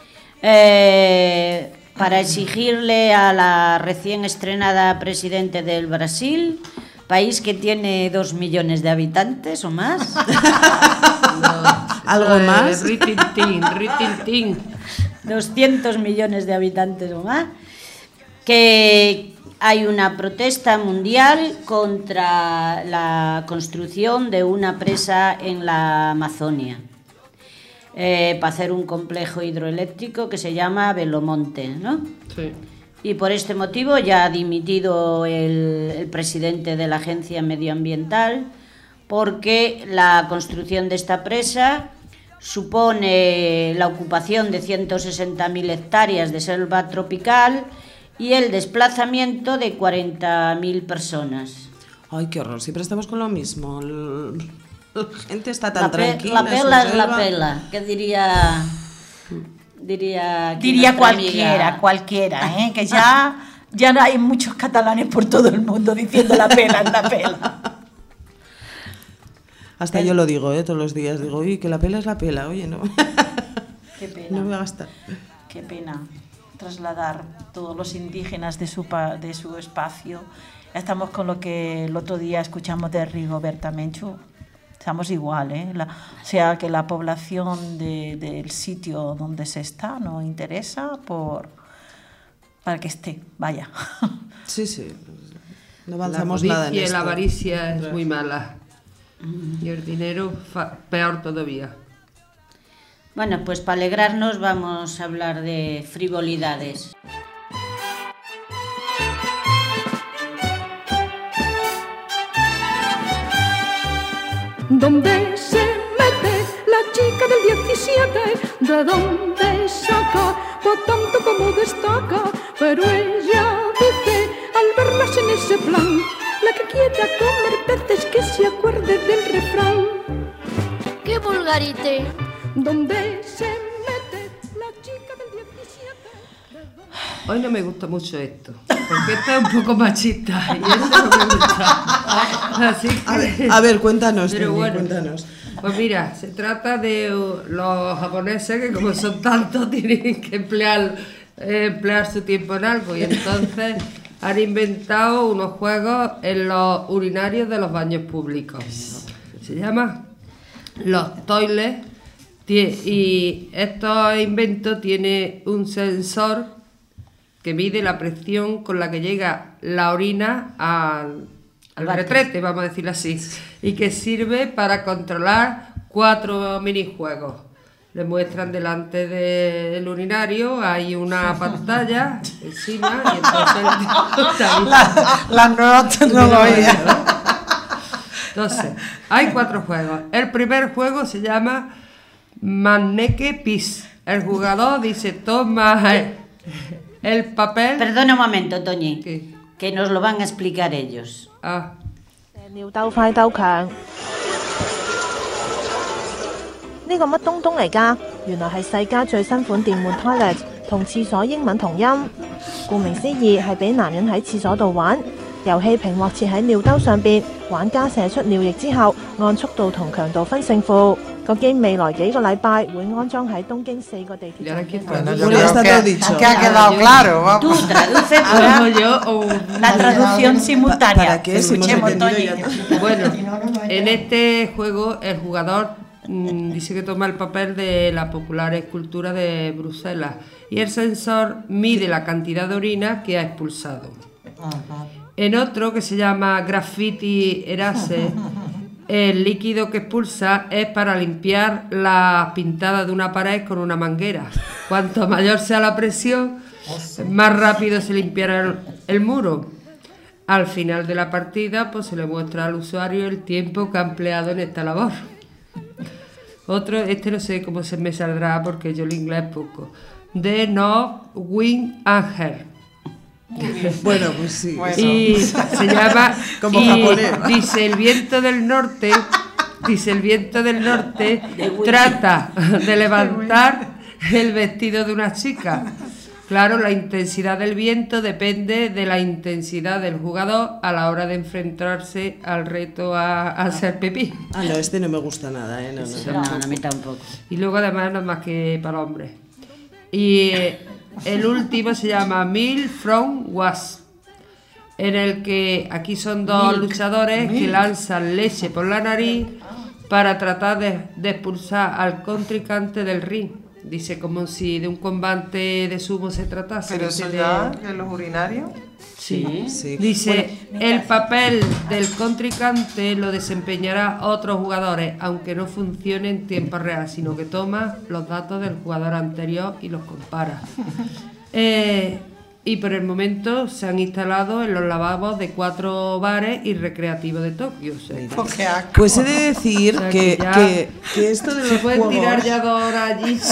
para exigirle a la recién estrenada presidente del Brasil, país que tiene 2 millones de habitantes o más. ¿Algo más? Ritintín. 200 millones de habitantes o más, que hay una protesta mundial contra la construcción de una presa en la Amazonia, para hacer un complejo hidroeléctrico que se llama Belomonte, ¿no? Sí. Y por este motivo ya ha dimitido el presidente de la Agencia Medioambiental, porque la construcción de esta presa supone la ocupación de 160.000 hectáreas de selva tropical y el desplazamiento de 40.000 personas. Ay, qué horror, siempre estamos con lo mismo. La gente está tan tranquila. La en su pela es la selva. pela, que diría aquí Diría nuestra amiga. cualquiera, ¿eh? Que ya no hay muchos catalanes por todo el mundo diciendo la pela es la pela. Hasta yo lo digo, todos los días. Digo, uy, que la pela es la pela. Oye, no. Qué pena. No voy a gastar. Qué pena trasladar todos los indígenas de su espacio. Estamos con lo que el otro día escuchamos de Rigoberta Menchú. Estamos igual, ¿eh? O sea, que la población del sitio donde se está no interesa para que esté, vaya. Sí, sí. No La avanzamos nada en codicia y esto. la avaricia es muy mala. Y el dinero peor todavía. Bueno, pues para alegrarnos vamos a hablar de frivolidades. ¿Dónde se mete la chica del 17? ¿De dónde saca por tanto como destaca? Pero ella dice al verlas en ese plan, la que quiera comer peces que se acuerde del refrán. ¡Qué vulgarite! ¿Dónde se mete la chica del 17? Hoy no me gusta mucho esto, porque esto es un poco machista y esto no me gusta. Así que, A ver, cuéntanos, pero Tony, bueno, cuéntanos. pues mira, se trata de los japoneses que como son tantos tienen que emplear su tiempo en algo y entonces han inventado unos juegos en los urinarios de los baños públicos. Se llama los toilets y estos inventos tienen un sensor que mide la presión con la que llega la orina al retrete, vamos a decirlo así, y que sirve para controlar 4 minijuegos. Le muestran delante del urinario, hay una pantalla encima y entonces... La nueva tecnología. Entonces, hay 4 juegos. El primer juego se llama Manneque Pis. El jugador dice, toma el papel... Perdona un momento, Toñi, ¿Qué? que nos lo van a explicar ellos. Ah, 尿兜快兜強。呢個乜東東嚟㗎？原來係世家最新款電換 toilet， 同廁所英文同音。顧名思義係俾男人喺廁所度玩。遊戲屏幕設喺尿兜上邊，玩家射出尿液之後，按速度同強度分勝負。個機未來幾個禮拜會安裝喺東京4個地鐵站。 Bueno, yo Bueno, creo está todo dicho. que ha quedado claro. Vamos. Tú traduce hago yo o... La traducción simultánea. ¿Para qué? Si hemos Escuchemos, entendido Toñi. ya. Bueno, en este juego el jugador dice que toma el papel de la popular escultura de Bruselas y el sensor mide la cantidad de orina que ha expulsado. En otro que se llama Graffiti Erase, el líquido que expulsa es para limpiar la pintada de una pared con una manguera. Cuanto mayor sea la presión, más rápido se limpiará el muro. Al final de la partida, pues se le muestra al usuario el tiempo que ha empleado en esta labor. Otro, este no sé cómo se me saldrá porque yo el inglés poco. The North Wind and Hair. Bueno, pues sí. Bueno. Y se llama Como y japonés. dice el viento del norte trata de levantar el vestido de una chica. Claro, la intensidad del viento depende de la intensidad del jugador a la hora de enfrentarse al reto a hacer pipí. Ah, no, este no me gusta nada, ¿eh? No, a mí tampoco. Y luego además no es más que para hombres. Y el último se llama Milk from Was, en el que aquí son dos luchadores que lanzan leche por la nariz para tratar de expulsar al contrincante del ring. Dice como si de un combate de sumo se tratase. Pero eso ya en los urinarios. Sí. Sí. Dice, el papel del contrincante lo desempeñará otros jugadores, aunque no funcione en tiempo real, sino que toma los datos del jugador anterior y los compara. Y por el momento se han instalado en los lavabos de 4 bares y recreativos de Tokio. O sea, Qué asco. Pues he de decir O sea, que, que ya que esto de se los pueden juegos... tirar ya 2 horas allí.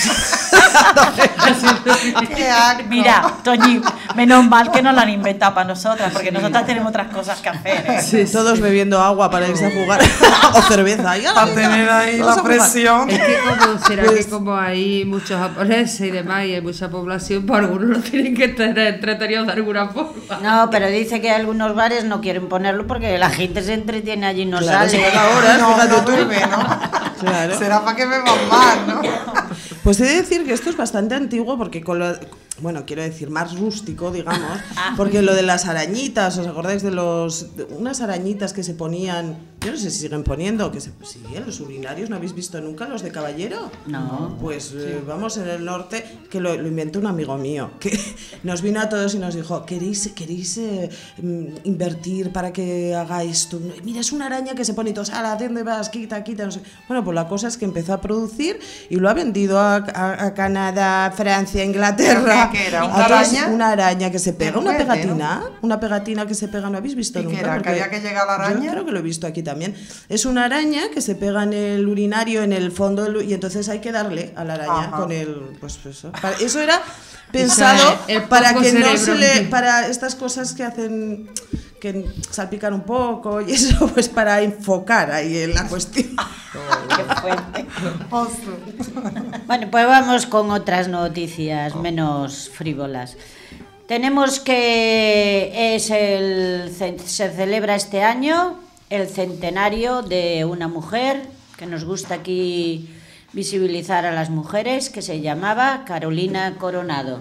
Qué asco. Mira, Toñi, menos mal que no la han inventado para nosotras, porque nosotras tenemos otras cosas que hacer. ¿eh? Todos bebiendo agua para irse a jugar o cerveza. ¡Ay, Para tener ahí vamos la a jugar! presión. Es que como será que como hay muchos japoneses y demás y hay mucha población, pues algunos lo tienen que tener entretenidos de alguna forma. No, pero dice que algunos bares no quieren ponerlo porque la gente se entretiene allí y no Claro, sale. se queda horas, No, fíjate no tú. bebe, ¿no? Claro. Será para que beban más, ¿no? Pues he de decir que esto es bastante antiguo porque con lo, bueno, quiero decir más rústico, digamos, porque lo de las arañitas, ¿os acordáis de unas arañitas que se ponían, yo no sé si siguen poniendo, que se siguen los urinarios, ¿no habéis visto nunca los de caballero? No. Pues vamos en el norte, que lo inventó un amigo mío, que nos vino a todos y nos dijo, ¿queréis invertir para que haga esto? Mira, es una araña que se pone y todos, ¿a dónde vas? Quita, no sé. Bueno, pues la cosa es que empezó a producir y lo ha vendido a Canadá, Francia, Inglaterra, qué era? ¿Una Entonces, araña? una araña que se pega, una juguete, pegatina, una pegatina que se pega, ¿no habéis visto ¿Y qué nunca? era? ¿Que Porque había que llegar a la araña? Yo creo que lo he visto aquí también. Es una araña que se pega en el urinario, en el fondo, y entonces hay que darle a la araña Ajá. con el... Pues eso. Eso era pensado el para poco que no cerebro se le... que- Para estas cosas que hacen... que salpican un poco y eso, pues para enfocar ahí en la cuestión. Qué fuerte. Ostras. Bueno, pues vamos con otras noticias menos frívolas. Tenemos que se celebra este año el centenario de una mujer que nos gusta aquí visibilizar a las mujeres, que se llamaba Carolina Coronado.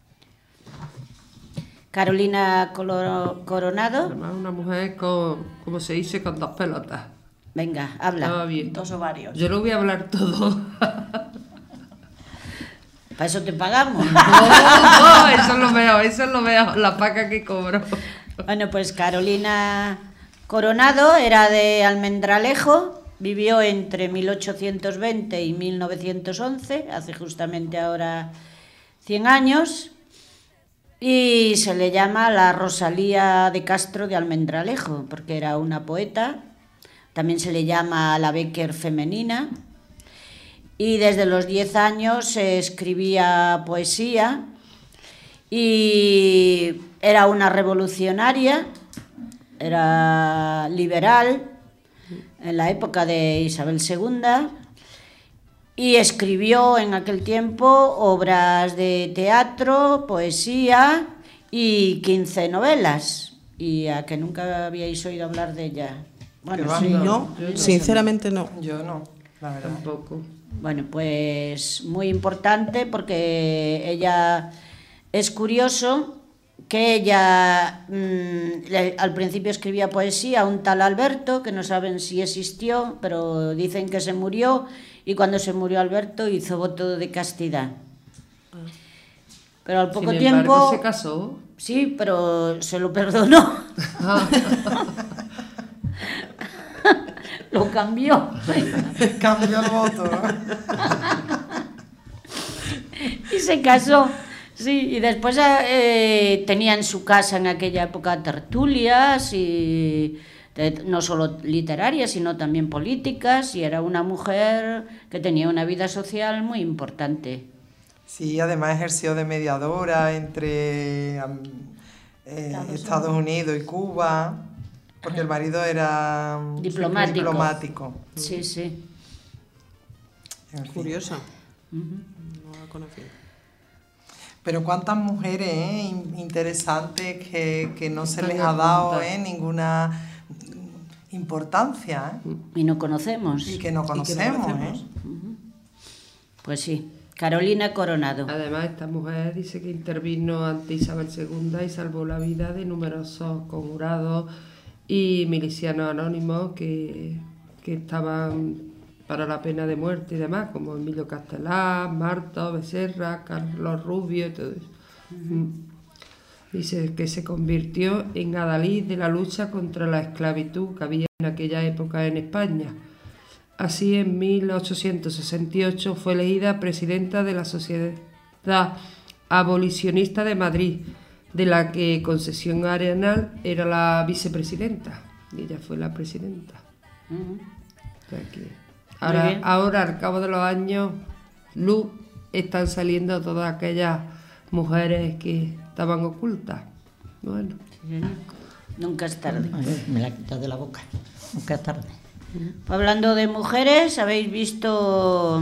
Carolina Coronado. Además, una mujer con, como se dice, con 2 pelotas. Venga, Estaba habla. bien. 2 ovarios. Yo lo voy a hablar todo. Para eso te pagamos. No, eso es lo mejor, la paga que cobro. Bueno, pues Carolina Coronado era de Almendralejo, vivió entre 1820 y 1911, hace justamente ahora 100 años, y se le llama la Rosalía de Castro de Almendralejo, porque era una poeta. También se le llama la Bécquer femenina, y desde los 10 años escribía poesía y era una revolucionaria, era liberal en la época de Isabel II y escribió en aquel tiempo obras de teatro, poesía y 15 novelas. ¿Y a que nunca habíais oído hablar de ella? Bueno, Que va, sí. No, sinceramente no. Yo no, la verdad. Tampoco. Bueno, pues muy importante porque ella es curioso que ella al principio escribía poesía, un tal Alberto, que no saben si existió, pero dicen que se murió, y cuando se murió Alberto hizo voto de castidad. Pero al poco Sin tiempo... embargo, se casó. Sí, pero se lo perdonó. Ah. Lo cambió. Cambió el voto. Y se casó. Sí, y después tenía en su casa en aquella época tertulias y no solo literarias, sino también políticas, y era una mujer que tenía una vida social muy importante. Sí, además ejerció de mediadora entre Estados Unidos y Cuba, porque el marido era diplomático. Sí, sí. En fin. Curiosa. No la conocí. Pero cuántas mujeres interesantes que no se Están les ha dado ocultas. ninguna importancia, Y no conocemos. y que no conocemos. Pues sí. Carolina Coronado. Además, esta mujer dice que intervino ante Isabel II y salvó la vida de numerosos conjurados y milicianos anónimos que estaban para la pena de muerte y demás, como Emilio Castelán, Marta Becerra, Carlos Rubio y todo eso. Dice que se convirtió en adalid de la lucha contra la esclavitud que había en aquella época en España. Así, en 1868 fue elegida presidenta de la Sociedad Abolicionista de Madrid, de la que Concesión Arenal era la vicepresidenta, y ella fue la presidenta. O sea que ahora, al cabo de los años, luz, están saliendo todas aquellas mujeres que estaban ocultas. Bueno. Nunca es tarde. Ay, me la quitas de la boca. Nunca es tarde. Hablando de mujeres, habéis visto,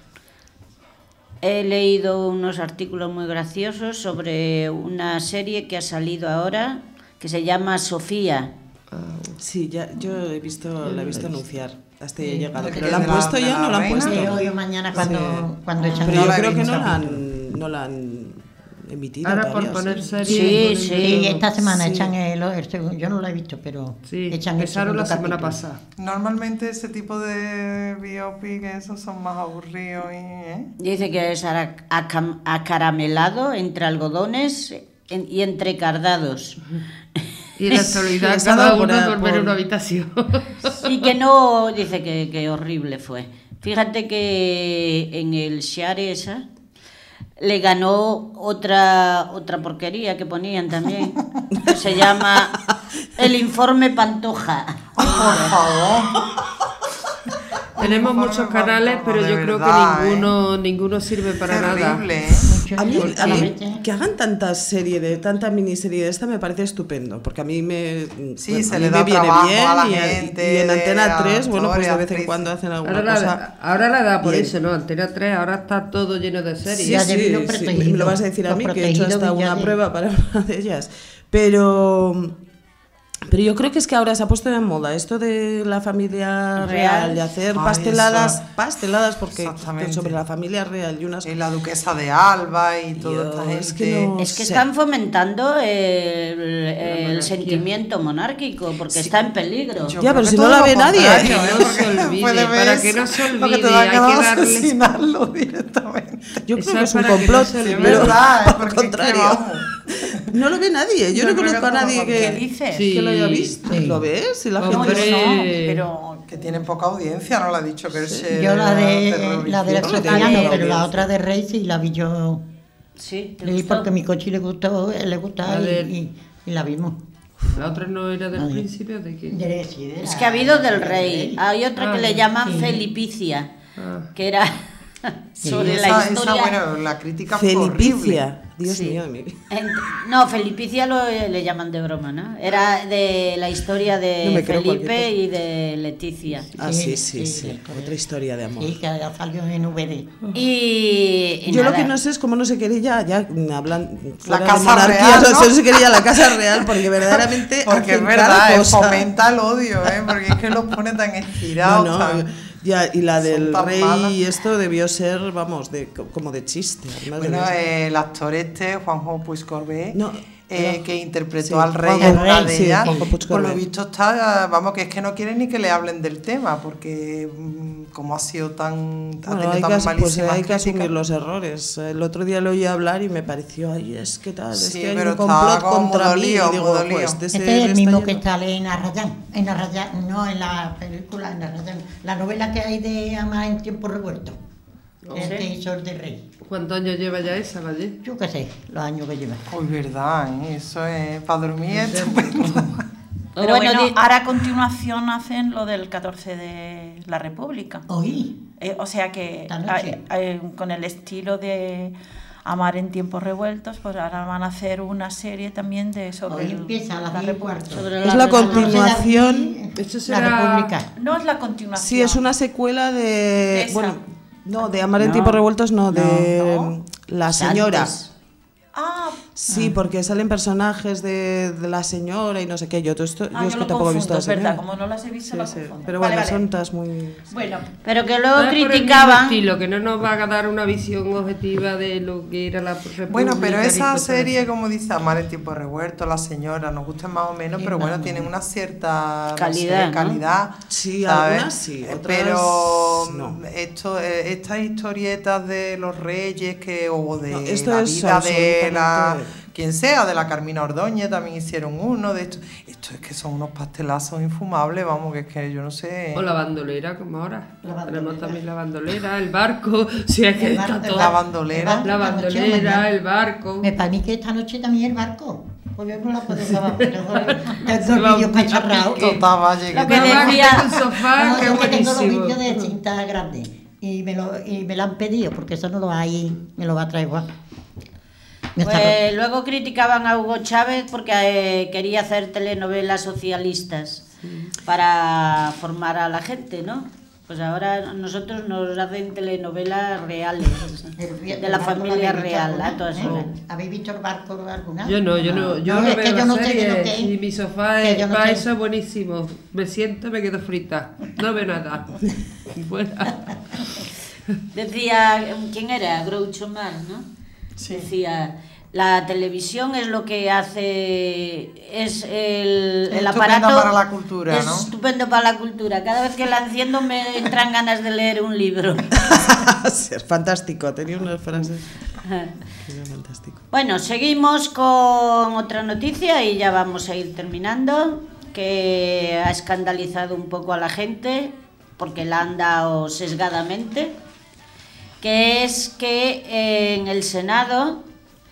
he leído unos artículos muy graciosos sobre una serie que ha salido ahora que se llama Sofía. Sí, ya, yo la he visto anunciar hasta he llegado. ¿de ¿Pero qué? la han ¿De la- puesto de ya la o no la han reina? puesto? Sí, hoy o mañana cuando echan Pero No yo la he creo que visto. no la han emitido Ahora todavía, por poner sí. series... Sí, ponen sí. Sí, todo. esta semana Sí. echan el segundo. Yo no la he visto, pero Sí, echan el empezaron segundo la semana capítulo. pasada. Normalmente ese tipo de biopic, esos son más aburridos Dice que es acaramelado entre algodones y entre cardados. Y en la actualidad Les ha cada dado uno por- duerme en por- una habitación. Y que no, dice que horrible fue. Fíjate que en el Xare esa le ganó otra porquería que ponían también, que se llama El Informe Pantoja. Por favor. Tenemos muchos canales, pero yo creo que ninguno sirve para nada. Terrible, A mí, que hagan tanta miniserie de esta me parece estupendo, porque a mí me, Sí, se a mí le me da viene trabajo bien a la y gente, y en Antena a 3, bueno, pues de vez en actrices. cuando hacen alguna cosa. Ahora la da por bien. eso, ¿no? Antena 3 ahora está todo lleno de series. Sí, Ya sí, debido sí, protegido, me lo vas a decir a los mí, que he hecho protegidos hasta una Villarreal. prueba para una de ellas. Pero yo creo que es que ahora se ha puesto de moda esto de la familia real, de hacer Ay, pasteladas porque Exactamente. sobre la familia real y unas Y la duquesa de Alba y toda esta gente. es que no Es que sé. están fomentando el sentimiento monárquico, porque está en peligro. Yo Ya, creo pero que si todo no la lo ve nadie. contrario, Que no porque se olvide, puede ver para que eso, no se lo que te olvide, da hay que ganas de darle- asesinarlo directamente. Yo Eso creo que es es un para que no complot, se olvide. Es pero verdad, al porque es que contrario. vamos. No lo ve nadie. Yo Yo no creo conozco a que todo nadie lo que, ¿Qué dices? Sí. que lo haya visto. Sí. ¿Lo ves? Y la No, gente Hombre. no, pero Que tienen poca audiencia, ¿no? La ha dicho que Yo la de Soriano, audiencia. pero la otra de Rey sí la vi yo. Sí, ¿te Leí gustó? porque a mi coche le gustó, le gustaba La de- y la vimos. La otra no era del príncipe o de qué. Es que ha habido del rey. Hay otra que le llaman sí. Felipicia, Ah. que era sobre la esa, historia. bueno, la crítica fue horrible. Felipicia. Dios Sí. mío de mi vida. No, Felipicia le llaman de broma, ¿no? Era de la historia No de me creo Felipe cualquier y de Leticia. Ah, sí, sí, sí. sí. Otra historia de amor. Sí, que ya salió en VD. Y Yo lo nada. que no sé es cómo no se quería ya hablan fuera de Casa monarquía, real, no ¿no? sé si se quería la casa real porque verdaderamente Porque es hacen verdad, cada cosa. fomenta el odio, porque es que los pone tan estirados. No, tan- ya, y la son del tan rey malas. y esto debió ser, vamos, como de chiste. además Bueno, debió ser. el actor Juanjo Puigcorbet, No, que interpretó sí, al rey Juanjo, en una de sí, ellas, Juanjo por Puigcorbet. lo visto está, vamos, que es que no quiere ni que le hablen del tema, porque como ha sido tan, ha Bueno, tenido hay tan que, pues, malísimas hay que asumir críticas. los errores. El otro día lo oí hablar y me pareció, ay, es que tal, es Sí, que hay pero un complot estaba como contra mí. dolido, Y digo, muy dolido. pues, de ese Este es el está mismo lleno. que sale en Arrayán, no en la película, en Arrayán, la novela que hay de Ama en tiempo revuelto. El que hizo el de Rey. ¿Cuántos años lleva ya esa, Valle? Yo qué sé, los años que lleva. Uy, verdad, eso es para dormir estupendo. Pero bueno, bueno, di- ahora a continuación hacen lo del 14 de la República. Oí. O sea que Esta noche. con el estilo de Amar en tiempos revueltos, pues ahora van a hacer una serie también de sobre Hoy empieza a las 10 y cuarto. Sobre Es la continuación. Eso La será- República. No es la continuación. Sí, es una secuela de. Esa. Bueno, no, de Amar en No. tiempos revueltos, no, de No. La Señora. Antes. Ah, Sí, porque salen personajes de la señora y no sé qué. Yo, todo esto, yo es yo que lo tampoco he confundo, visto La es verdad, Señora. como no las he visto, Sí, las sí. confundo. Pero Vale, bueno, vale. son todas muy. Bueno, Pero que luego No es por el mismo criticaban. estilo, que no nos va a dar una visión objetiva de lo que era la República. Bueno, pero y esa cosas serie, así. como dice Amar en tiempo revuelto, La Señora, nos gustan más o menos, Sí, pero bueno, más o tienen menos. una cierta Calidad, ¿no? calidad. Sí, ¿sabes? algunas sí, otras Pero no. estas historietas de los reyes o de No, esto la es vida de la absolutamente- quien sea, de la Carmina Ordóñez también hicieron uno de estos. Esto es que son unos pastelazos infumables, vamos, que es que yo no sé. O la bandolera, como ahora. La bandolera. Tenemos también la bandolera, el barco. Si es que El está barco, todo. La bandolera. La bandolera, el barco. Me parece que esta noche también el barco. Pues yo no la puedo grabar, tengo Se va el vídeo un cacharrado. Total, Valle, Lo que que te- Mamá, que decía- tengo un sofá, No, qué yo que tengo los buenísimo. vídeos de cinta grande y me lo han pedido porque eso no lo hay, me lo va a traer Juan. Me está- Pues luego criticaban a Hugo Chávez porque quería hacer telenovelas socialistas para formar a la gente, ¿no? Pues ahora nosotros nos hacen telenovelas reales, de la familia real, a todas horas. ¿Habéis visto el barco alguna? Yo no, yo no es veo que yo la no sé de serie lo que es. y mi sofá Que es yo no para sé. eso buenísimo. Me siento, me quedo frita. No veo nada. Fuera. Decía, ¿quién era? Groucho Marx, ¿no? Sí. Decía, la televisión es lo que hace, es el Estupendo aparato para la cultura, es ¿no? estupendo para la cultura. Cada vez que la enciendo me entran ganas de leer un libro. Es fantástico, tenía unas frases. Era fantástico. Bueno, seguimos con otra noticia y ya vamos a ir terminando, que ha escandalizado un poco a la gente porque la han dado sesgadamente. que es que en el Senado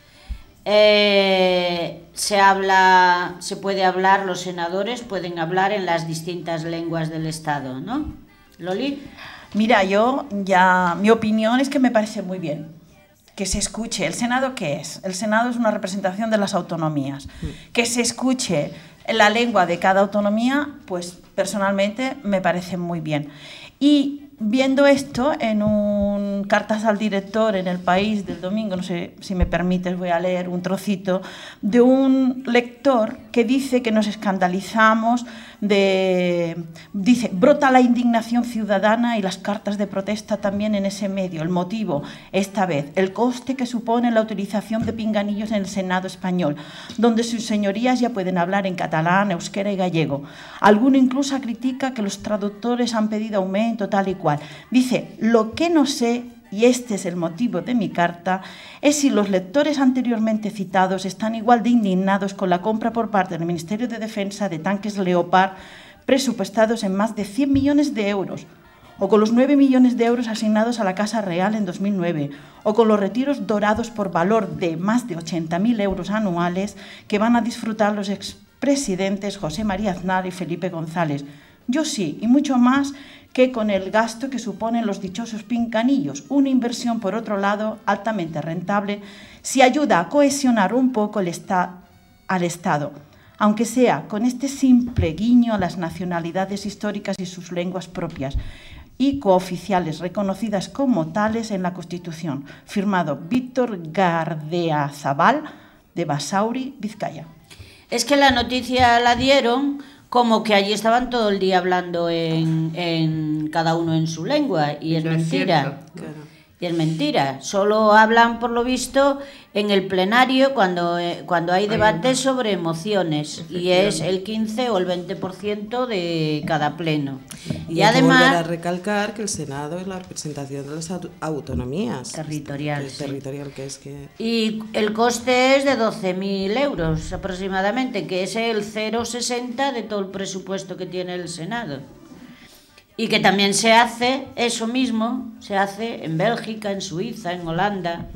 se puede hablar, los senadores pueden hablar en las distintas lenguas del Estado, ¿no? ¿Loli? Mira, mi opinión es que me parece muy bien que se escuche. ¿El Senado qué es? El Senado es una representación de las autonomías. Que se escuche la lengua de cada autonomía, pues personalmente me parece muy bien. Y viendo esto en un cartas al director en El País del domingo, no sé si me permites, voy a leer un trocito de un lector que dice que nos escandalizamos dice, brota la indignación ciudadana y las cartas de protesta también en ese medio. El motivo, esta vez, el coste que supone la utilización de pinganillos en el Senado español, donde sus señorías ya pueden hablar en catalán, euskera y gallego. Alguno incluso critica que los traductores han pedido aumento, tal y cual. Dice, lo que no sé, y este es el motivo de mi carta, es si los lectores anteriormente citados están igual de indignados con la compra por parte del Ministerio de Defensa de tanques Leopard presupuestados en más de 100 millones de euros, o con los 9 millones de euros asignados a la Casa Real en 2009, o con los retiros dorados por valor de más de 80.000 euros anuales que van a disfrutar los expresidentes José María Aznar y Felipe González. Yo sí, y mucho más que con el gasto que suponen los dichosos pinganillos, una inversión, por otro lado, altamente rentable, si ayuda a cohesionar un poco al Estado, aunque sea con este simple guiño a las nacionalidades históricas y sus lenguas propias y cooficiales reconocidas como tales en la Constitución. Firmado Víctor Gardeazabal, de Basauri, Vizcaya. Es que la noticia la dieron como que allí estaban todo el día hablando en cada uno en su lengua, y es mentira. Y es mentira. Solo hablan, por lo visto, en el plenario cuando hay debates sobre mociones, y es el 15 o el 20% de cada pleno. Y además volver a recalcar que el Senado es la representación de las autonomías. Territorial, sí. Territorial que es que... Y el coste es de 12.000 euros aproximadamente, que es el 0,60 de todo el presupuesto que tiene el Senado. Y que también se hace eso mismo, se hace en Bélgica, en Suiza, en Holanda.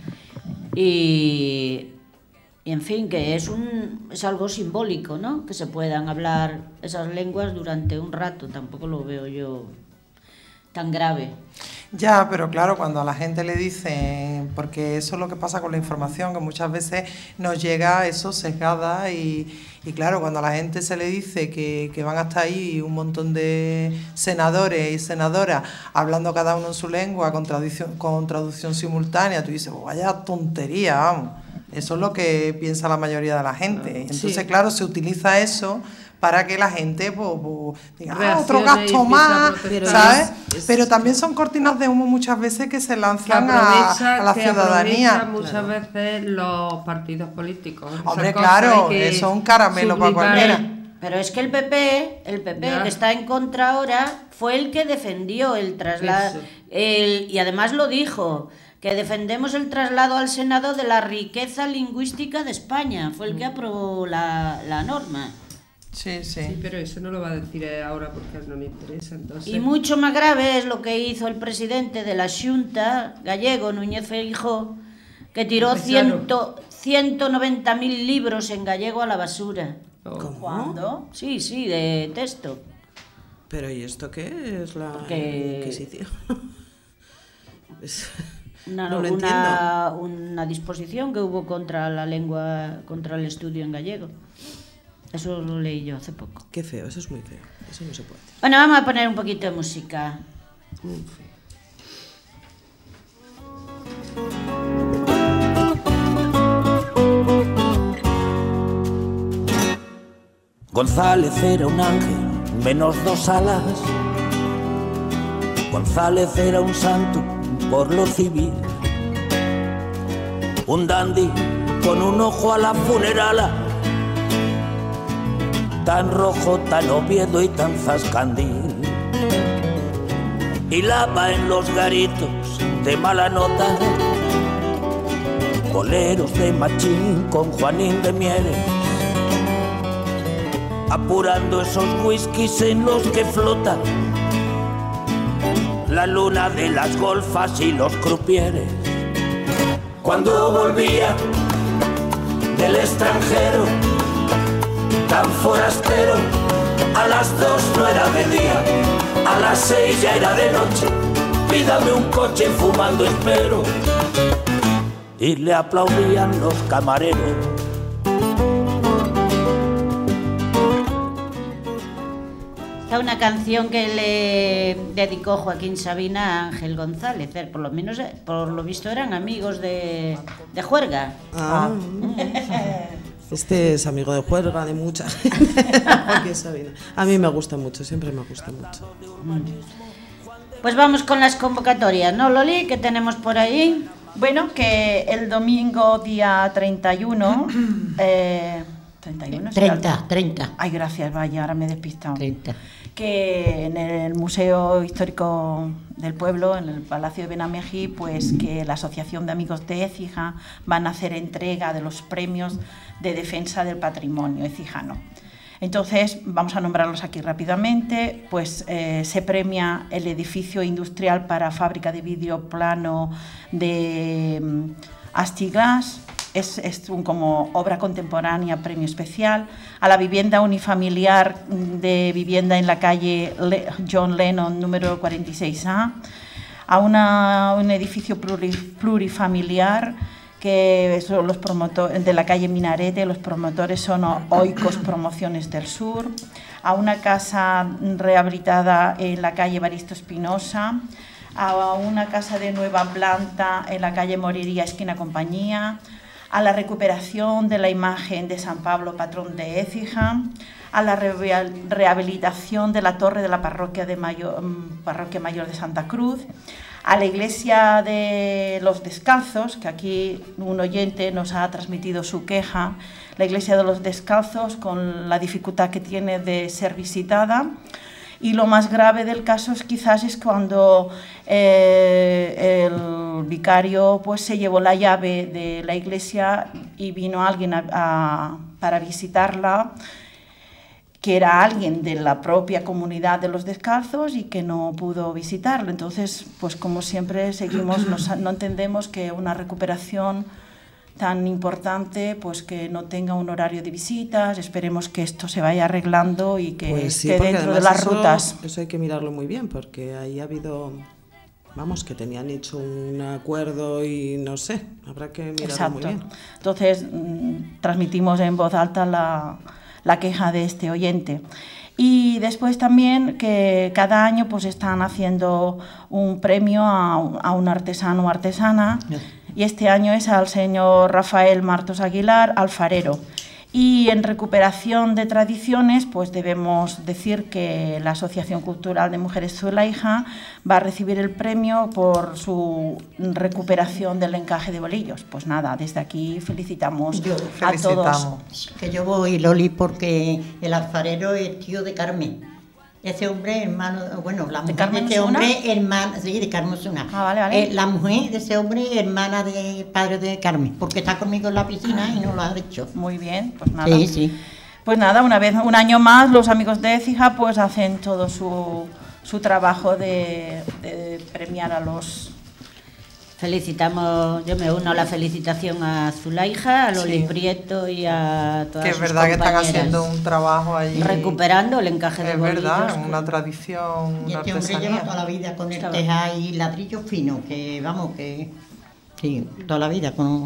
Y en fin, que es algo simbólico, ¿no? Que se puedan hablar esas lenguas durante un rato, tampoco lo veo yo tan grave. Ya, pero claro, cuando a la gente le dicen, porque eso es lo que pasa con la información, que muchas veces nos llega eso sesgada y claro, cuando a la gente se le dice que van a estar ahí un montón de senadores y senadoras hablando cada uno en su lengua con traducción simultánea, tú dices, pues vaya tontería, vamos. Eso es lo que piensa la mayoría de la gente. Entonces, sí, claro, se utiliza eso para que la gente diga, otro gasto más, ¿sabes? Pero también son cortinas de humo muchas veces que se lanzan a la ciudadanía. Muchas veces los partidos políticos. Hombre, claro, eso es un caramelo para cualquiera. Pero es que el PP que está en contra ahora, fue el que defendió el traslado, y además lo dijo, que defendemos el traslado al Senado de la riqueza lingüística de España, fue el que aprobó la norma. Sí, sí. Sí, pero eso no lo va a decir ahora porque no le interesa. Entonces... Y mucho más grave es lo que hizo el presidente de la Xunta gallego, Núñez Feijóo, que tiró 190.000 libros en gallego a la basura. ¿Cómo? ¿Cuándo? Sí, de texto. Pero ¿y esto qué es la Inquisición? No lo entiendo. Una disposición que hubo contra la lengua, contra el estudio en gallego. Eso lo leí yo hace poco. Qué feo, eso es muy feo. Eso no se puede hacer. Bueno, vamos a poner un poquito de música. González era un ángel, menos 2 alas. González era un santo por lo civil. Un dandy con un ojo a la funerala. Tan rojo, tan Oviedo y tan Zascandil. Hilaba en los garitos de mala nota, boleros de Machín con Juanín de Mieres, apurando esos whiskies en los que flotan la luna de las golfas y los crupieres. Cuando volvía del extranjero, tan forastero, a las 2 no era de día, a las 6 ya era de noche. Pídame un coche fumando espero, y le aplaudían los camareros. Está una canción que le dedicó Joaquín Sabina a Ángel González, por lo menos, por lo visto eran amigos de juerga. Este es amigo de juerga de mucha gente. Joaquín Sabina. A mí me gusta mucho, siempre me gusta mucho. Pues vamos con las convocatorias, ¿no, Loli? ¿Qué tenemos por ahí? Bueno, que el domingo día 31... 30. Ay, gracias, vaya, ahora me he despistado. 30. Que en el Museo Histórico del Pueblo, en el Palacio de Benamejí, pues que la Asociación de Amigos de Écija van a hacer entrega de los premios de defensa del patrimonio ecijano. Entonces, vamos a nombrarlos aquí rápidamente. Pues se premia el edificio industrial para fábrica de vidrio plano de Astiglas. Es como obra contemporánea, premio especial. A la vivienda unifamiliar de vivienda en la calle John Lennon, número 46A. A un edificio plurifamiliar que son los promotores de la calle Minarete, los promotores son Oikos Promociones del Sur. A una casa rehabilitada en la calle Evaristo Espinosa. A una casa de nueva planta en la calle Moriría, esquina Compañía. A la recuperación de la imagen de San Pablo, patrón de Écija, a la rehabilitación de la torre de la Parroquia Mayor de Santa Cruz, a la iglesia de los Descalzos, que aquí un oyente nos ha transmitido su queja, la iglesia de los Descalzos con la dificultad que tiene de ser visitada. Y lo más grave del caso es cuando el vicario pues se llevó la llave de la iglesia y vino alguien para visitarla, que era alguien de la propia comunidad de los Descalzos y que no pudo visitarlo. Entonces, pues como siempre no entendemos que una recuperación tan importante, pues que no tenga un horario de visitas. Esperemos que esto se vaya arreglando y que pues sí, esté dentro de las rutas. Eso hay que mirarlo muy bien, porque ahí ha habido, que tenían hecho un acuerdo y no sé, habrá que mirarlo muy bien. Entonces, transmitimos en voz alta la queja de este oyente. Y después también que cada año pues están haciendo un premio a un artesano o artesana. Y este año es al señor Rafael Martos Aguilar, alfarero. Y en recuperación de tradiciones, pues debemos decir que la Asociación Cultural de Mujeres Zulaija va a recibir el premio por su recuperación del encaje de bolillos. Pues nada, desde aquí felicitamos a todos. Que yo voy, Loli, porque el alfarero es tío de Carmen. Ese hombre, hermano, bueno, la mujer de ese hombre, hermana, sí, de Carmen Osuna. Vale. La mujer de ese hombre, hermana del padre de Carmen, porque está conmigo en la piscina y no lo ha dicho. Muy bien, pues nada. Sí. Pues nada, un año más, los amigos de Écija pues hacen todo su trabajo de premiar a los... Felicitamos, yo me uno a la felicitación a Zulaija, a Loli Prieto y a todas sus compañeras. Que es verdad que están haciendo un trabajo allí. Recuperando el encaje de bolillos. Es verdad, una tradición, y una este hombre lleva toda la vida con el teja y ladrillo fino, que vamos, que... Sí, toda la vida con...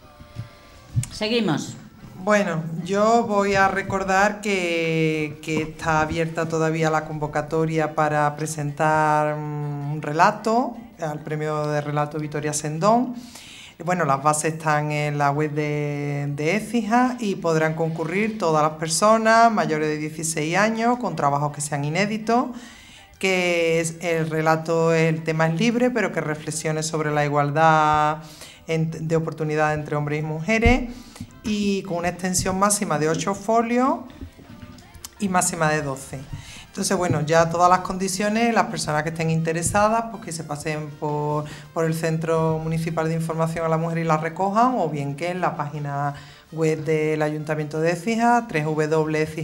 Seguimos. Bueno, yo voy a recordar que está abierta todavía la convocatoria para presentar un relato al premio de relato Victoria Sendón. Bueno, las bases están en la web de Écija y podrán concurrir todas las personas mayores de 16 años con trabajos que sean inéditos, que el relato, el tema es libre, pero que reflexione sobre la igualdad de oportunidad entre hombres y mujeres, y con una extensión máxima de 8 folios y máxima de 12. Entonces, bueno, ya todas las condiciones, las personas que estén interesadas, pues que se pasen por el Centro Municipal de Información a la Mujer y la recojan, o bien que en la página web del Ayuntamiento de Écija,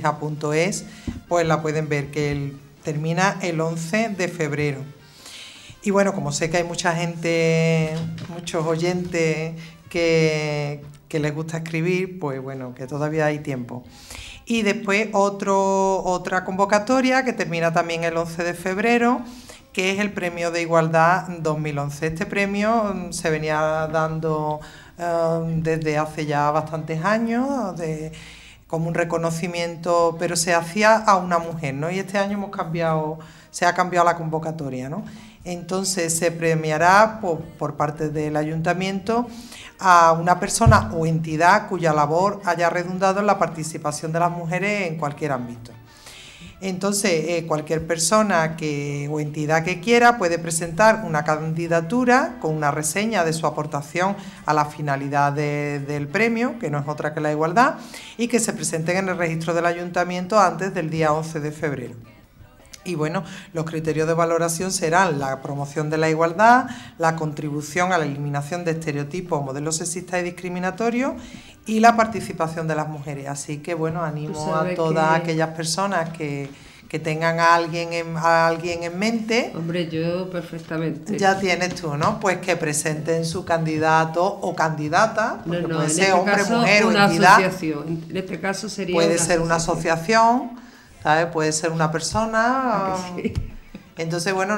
www.ecija.es, pues la pueden ver, que termina el 11 de febrero. Y bueno, como sé que hay mucha gente, muchos oyentes que les gusta escribir, pues bueno, que todavía hay tiempo. Y después otra convocatoria que termina también el 11 de febrero, que es el Premio de Igualdad 2011. Este premio se venía dando desde hace ya bastantes años, como un reconocimiento, pero se hacía a una mujer, ¿no? Y este año se ha cambiado la convocatoria, ¿no? Entonces se premiará por parte del ayuntamiento a una persona o entidad cuya labor haya redundado en la participación de las mujeres en cualquier ámbito. Entonces, cualquier persona o entidad que quiera puede presentar una candidatura con una reseña de su aportación a la finalidad del premio, que no es otra que la igualdad, y que se presenten en el registro del ayuntamiento antes del día 11 de febrero. Y bueno, los criterios de valoración serán la promoción de la igualdad, la contribución a la eliminación de estereotipos o modelos sexistas y discriminatorios y la participación de las mujeres. Así que bueno, animo a todas aquellas personas que tengan a alguien en mente. Hombre, yo perfectamente. Ya tienes tú, ¿no? Pues que presenten su candidato o candidata, porque puede ser hombre, mujer o entidad. Asociación. En este caso sería puede ser una asociación, ¿sabes? Puede ser una persona. Sí. Entonces, bueno,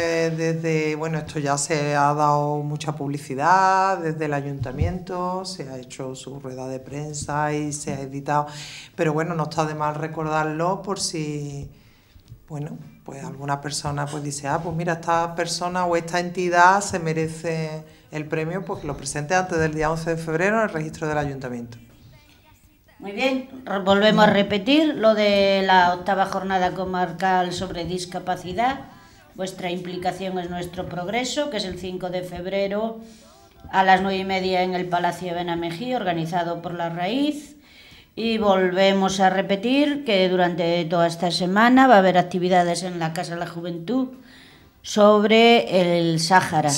esto ya se ha dado mucha publicidad desde el ayuntamiento, se ha hecho su rueda de prensa y se ha editado, pero bueno, no está de mal recordarlo por si, bueno, pues alguna persona pues dice, pues mira, esta persona o esta entidad se merece el premio, pues que lo presente antes del día 11 de febrero en el registro del ayuntamiento. Muy bien, volvemos a repetir lo de la 8ª jornada comarcal sobre discapacidad. Vuestra implicación es nuestro progreso, que es el 5 de febrero a las 9:30 en el Palacio de Benamejí, organizado por La Raíz. Y volvemos a repetir que durante toda esta semana va a haber actividades en la Casa de la Juventud sobre el Sáhara.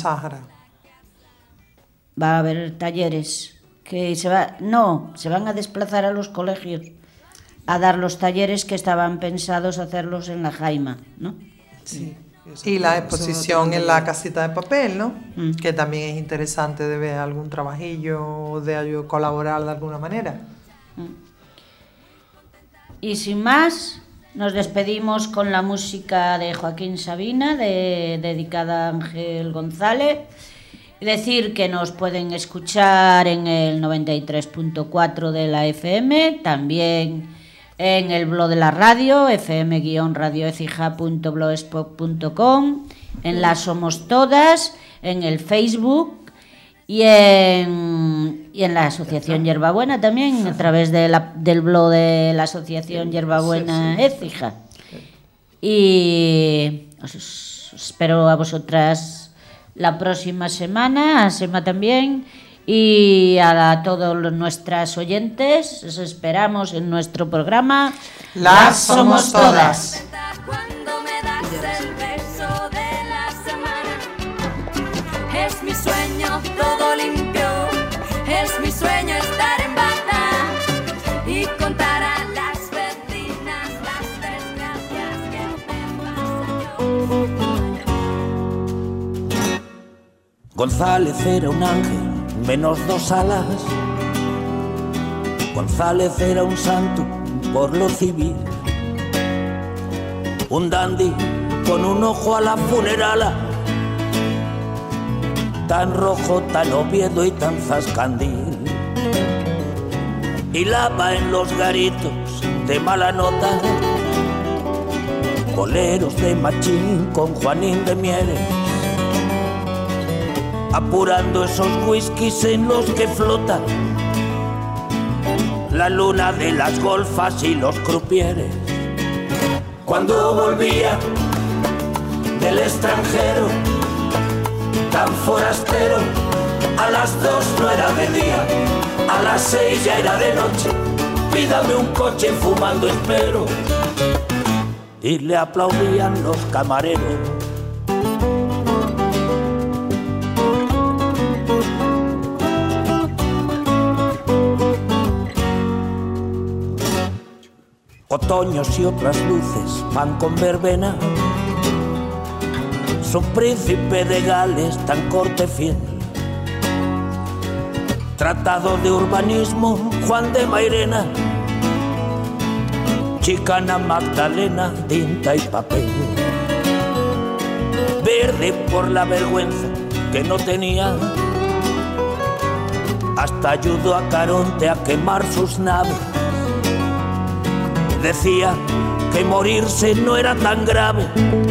Va a haber talleres. Que se van a desplazar a los colegios a dar los talleres que estaban pensados hacerlos en la Jaima, ¿no? Sí. Y la exposición en la casita de papel, ¿no? Que también es interesante de ver algún trabajillo o de colaborar de alguna manera. Y sin más, nos despedimos con la música de Joaquín Sabina, dedicada a Ángel González. Decir que nos pueden escuchar en el 93.4 de la FM, también en el blog de la radio, fm-radioecija.blogspot.com, en la Somos Todas, en el Facebook y en la Asociación Hierbabuena también, a través del blog de la Asociación Hierbabuena Écija. Y os espero a vosotras la próxima semana, a Sema también, y a todos nuestros oyentes, os esperamos en nuestro programa Las Somos Todas. Cuando me das el beso de la semana, es mi sueño todo limpio, es mi sueño estar en bata y contar a las vecinas las desgracias que me pasan yo. González era un ángel, menos 2 alas. González era un santo por lo civil, un dandy con un ojo a la funerala, tan rojo, tan Oviedo y tan Zascandil. Hilaba en los garitos de mala nota, boleros de Machín con Juanín de Mieres, apurando esos whiskies en los que flotan la luna de las golfas y los crupieres. Cuando volvía del extranjero, tan forastero, a las 2 no era de día, a las 6 ya era de noche. Pídame un coche fumando espero, y le aplaudían los camareros. Otoños y otras luces van con verbena, su príncipe de Gales tan corte fiel. Tratado de urbanismo, Juan de Mairena, Chicana, Magdalena, tinta y papel. Verde por la vergüenza que no tenía, hasta ayudó a Caronte a quemar sus naves. Decía que morirse no era tan grave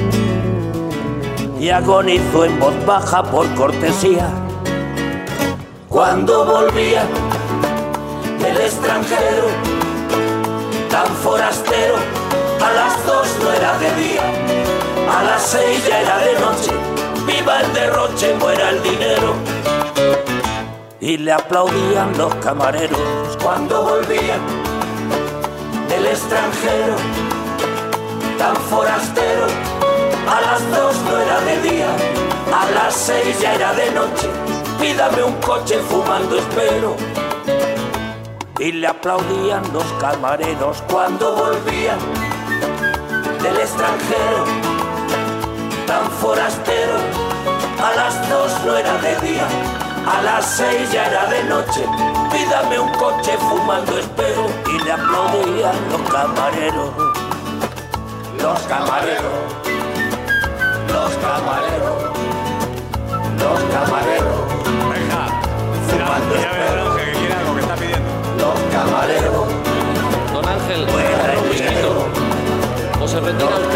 y agonizó en voz baja por cortesía. Cuando volvía del extranjero, tan forastero, a las 2 no era de día, a las 6 ya era de noche. Viva el derroche, muera el dinero. Y le aplaudían los camareros cuando volvía del extranjero, tan forastero, a las 2 no era de día, a las 6 ya era de noche. Pídame un coche, fumando espero. Y le aplaudían los camareros cuando volvía del extranjero, tan forastero, a las 2 no era de día, a las 6 ya era de noche. Pídame un coche, fumando espero. Y le aplaudían los camareros, los camareros, los camareros, los camareros. Venga, fumando espero. que quiere algo que está pidiendo. Los camareros. Don Ángel, Fuera el dinero. o se retira